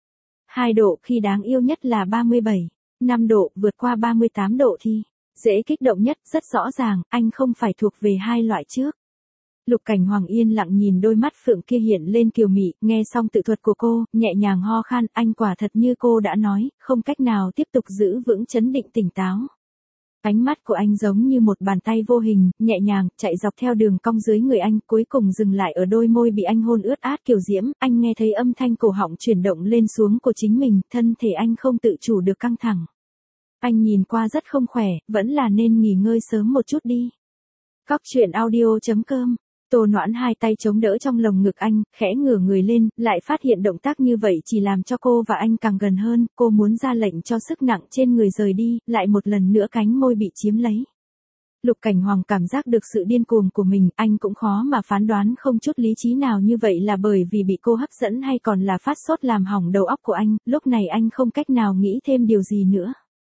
Speaker 1: 2 độ khi đáng yêu nhất là 37. 5 độ vượt qua 38 độ thì dễ kích động nhất, rất rõ ràng, anh không phải thuộc về hai loại trước. Lục Cảnh Hoàng yên lặng nhìn đôi mắt phượng kia hiện lên kiều mị, nghe xong tự thuật của cô, nhẹ nhàng ho khan, anh quả thật như cô đã nói, không cách nào tiếp tục giữ vững chấn định tỉnh táo. Ánh mắt của anh giống như một bàn tay vô hình, nhẹ nhàng, chạy dọc theo đường cong dưới người anh, cuối cùng dừng lại ở đôi môi bị anh hôn ướt át kiều diễm, anh nghe thấy âm thanh cổ họng chuyển động lên xuống của chính mình, thân thể anh không tự chủ được căng thẳng. Anh nhìn qua rất không khỏe, vẫn là nên nghỉ ngơi sớm một chút đi. Cóc truyện audio.com. Tô Noãn hai tay chống đỡ trong lồng ngực anh, khẽ ngửa người lên, lại phát hiện động tác như vậy chỉ làm cho cô và anh càng gần hơn, cô muốn ra lệnh cho sức nặng trên người rời đi, lại một lần nữa cánh môi bị chiếm lấy. Lục Cảnh Hoàng cảm giác được sự điên cuồng của mình, anh cũng khó mà phán đoán không chút lý trí nào như vậy là bởi vì bị cô hấp dẫn hay còn là phát sốt làm hỏng đầu óc của anh, lúc này anh không cách nào nghĩ thêm điều gì nữa.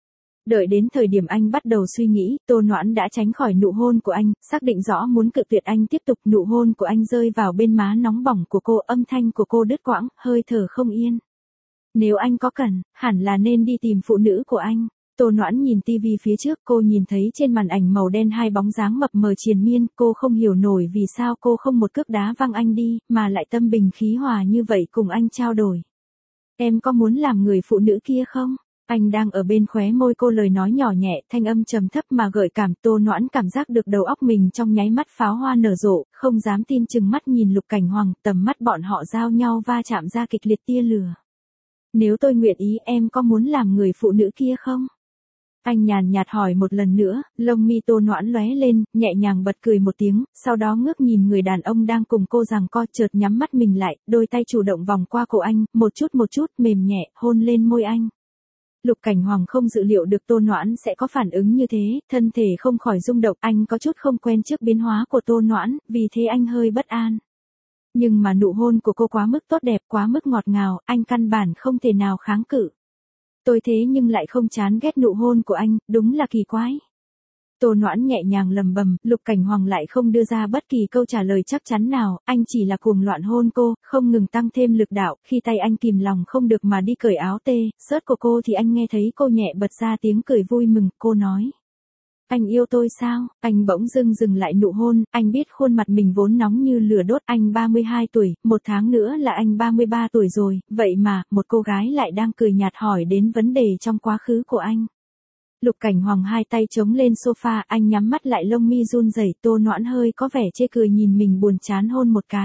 Speaker 1: Đợi đến thời điểm anh bắt đầu suy nghĩ, Tô Noãn đã tránh khỏi nụ hôn của anh, xác định rõ muốn cự tuyệt anh tiếp tục, nụ hôn của anh rơi vào bên má nóng bỏng của cô, âm thanh của cô đứt quãng, hơi thở không yên. Nếu anh có cần, hẳn là nên đi tìm phụ nữ của anh. Tô Noãn nhìn tivi phía trước, cô nhìn thấy trên màn ảnh màu đen hai bóng dáng mập mờ triền miên, cô không hiểu nổi vì sao cô không một cước đá văng anh đi, mà lại tâm bình khí hòa như vậy cùng anh trao đổi. Em có muốn làm người phụ nữ kia không? Anh đang ở bên khóe môi cô, lời nói nhỏ nhẹ, thanh âm trầm thấp mà gợi cảm. Tô Noãn cảm giác được đầu óc mình trong nháy mắt pháo hoa nở rộ, không dám tin chừng mắt nhìn Lục Cảnh Hoàng, tầm mắt bọn họ giao nhau va chạm ra kịch liệt tia lửa. Nếu tôi nguyện ý, em có muốn làm người phụ nữ kia không? Anh nhàn nhạt hỏi một lần nữa, lông mi Tô Noãn lóe lên, nhẹ nhàng bật cười một tiếng, sau đó ngước nhìn người đàn ông đang cùng cô giằng co, chợt nhắm mắt mình lại, đôi tay chủ động vòng qua cổ anh, một chút mềm nhẹ, hôn lên môi anh. Lục Cảnh Hoàng không dự liệu được Tô Noãn sẽ có phản ứng như thế, thân thể không khỏi rung động, anh có chút không quen trước biến hóa của Tô Noãn, vì thế anh hơi bất an. Nhưng mà nụ hôn của cô quá mức tốt đẹp, quá mức ngọt ngào, anh căn bản không thể nào kháng cự. Tôi thế nhưng lại không chán ghét nụ hôn của anh, đúng là kỳ quái. Tô Noãn nhẹ nhàng lầm bầm, Lục Cảnh Hoàng lại không đưa ra bất kỳ câu trả lời chắc chắn nào, anh chỉ là cuồng loạn hôn cô, không ngừng tăng thêm lực đạo, khi tay anh kìm lòng không được mà đi cởi áo tê, sớt của cô thì anh nghe thấy cô nhẹ bật ra tiếng cười vui mừng, cô nói. Anh yêu tôi sao? Anh bỗng dưng dừng lại nụ hôn, anh biết khuôn mặt mình vốn nóng như lửa đốt, anh 32 tuổi, 1 tháng nữa là anh 33 tuổi rồi, vậy mà, một cô gái lại đang cười nhạt hỏi đến vấn đề trong quá khứ của anh. Lục Cảnh Hoàng hai tay chống lên sofa, anh nhắm mắt lại, lông mi run rẩy. Tô Noãn hơi có vẻ chê cười nhìn mình buồn chán hôn một cái.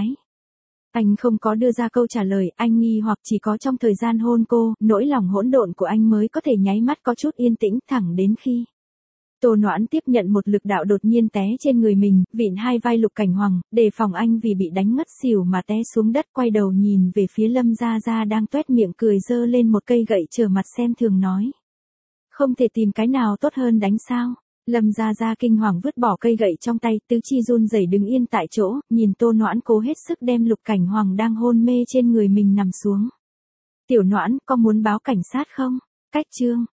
Speaker 1: Anh không có đưa ra câu trả lời, anh nghi hoặc chỉ có trong thời gian hôn cô, nỗi lòng hỗn độn của anh mới có thể nháy mắt có chút yên tĩnh, thẳng đến khi Tô Noãn tiếp nhận một lực đạo đột nhiên té trên người mình, vịn hai vai Lục Cảnh Hoàng, đề phòng anh vì bị đánh ngất xỉu mà té xuống đất, quay đầu nhìn về phía Lâm Gia Gia đang toét miệng cười giơ lên một cây gậy trở mặt xem thường nói. Không thể tìm cái nào tốt hơn đánh sao? Lâm Gia Gia kinh hoàng vứt bỏ cây gậy trong tay, tứ chi run rẩy đứng yên tại chỗ, nhìn Tô Noãn cố hết sức đem Lục Cảnh Hoàng đang hôn mê trên người mình nằm xuống. Tiểu Noãn, có muốn báo cảnh sát không? Cách chương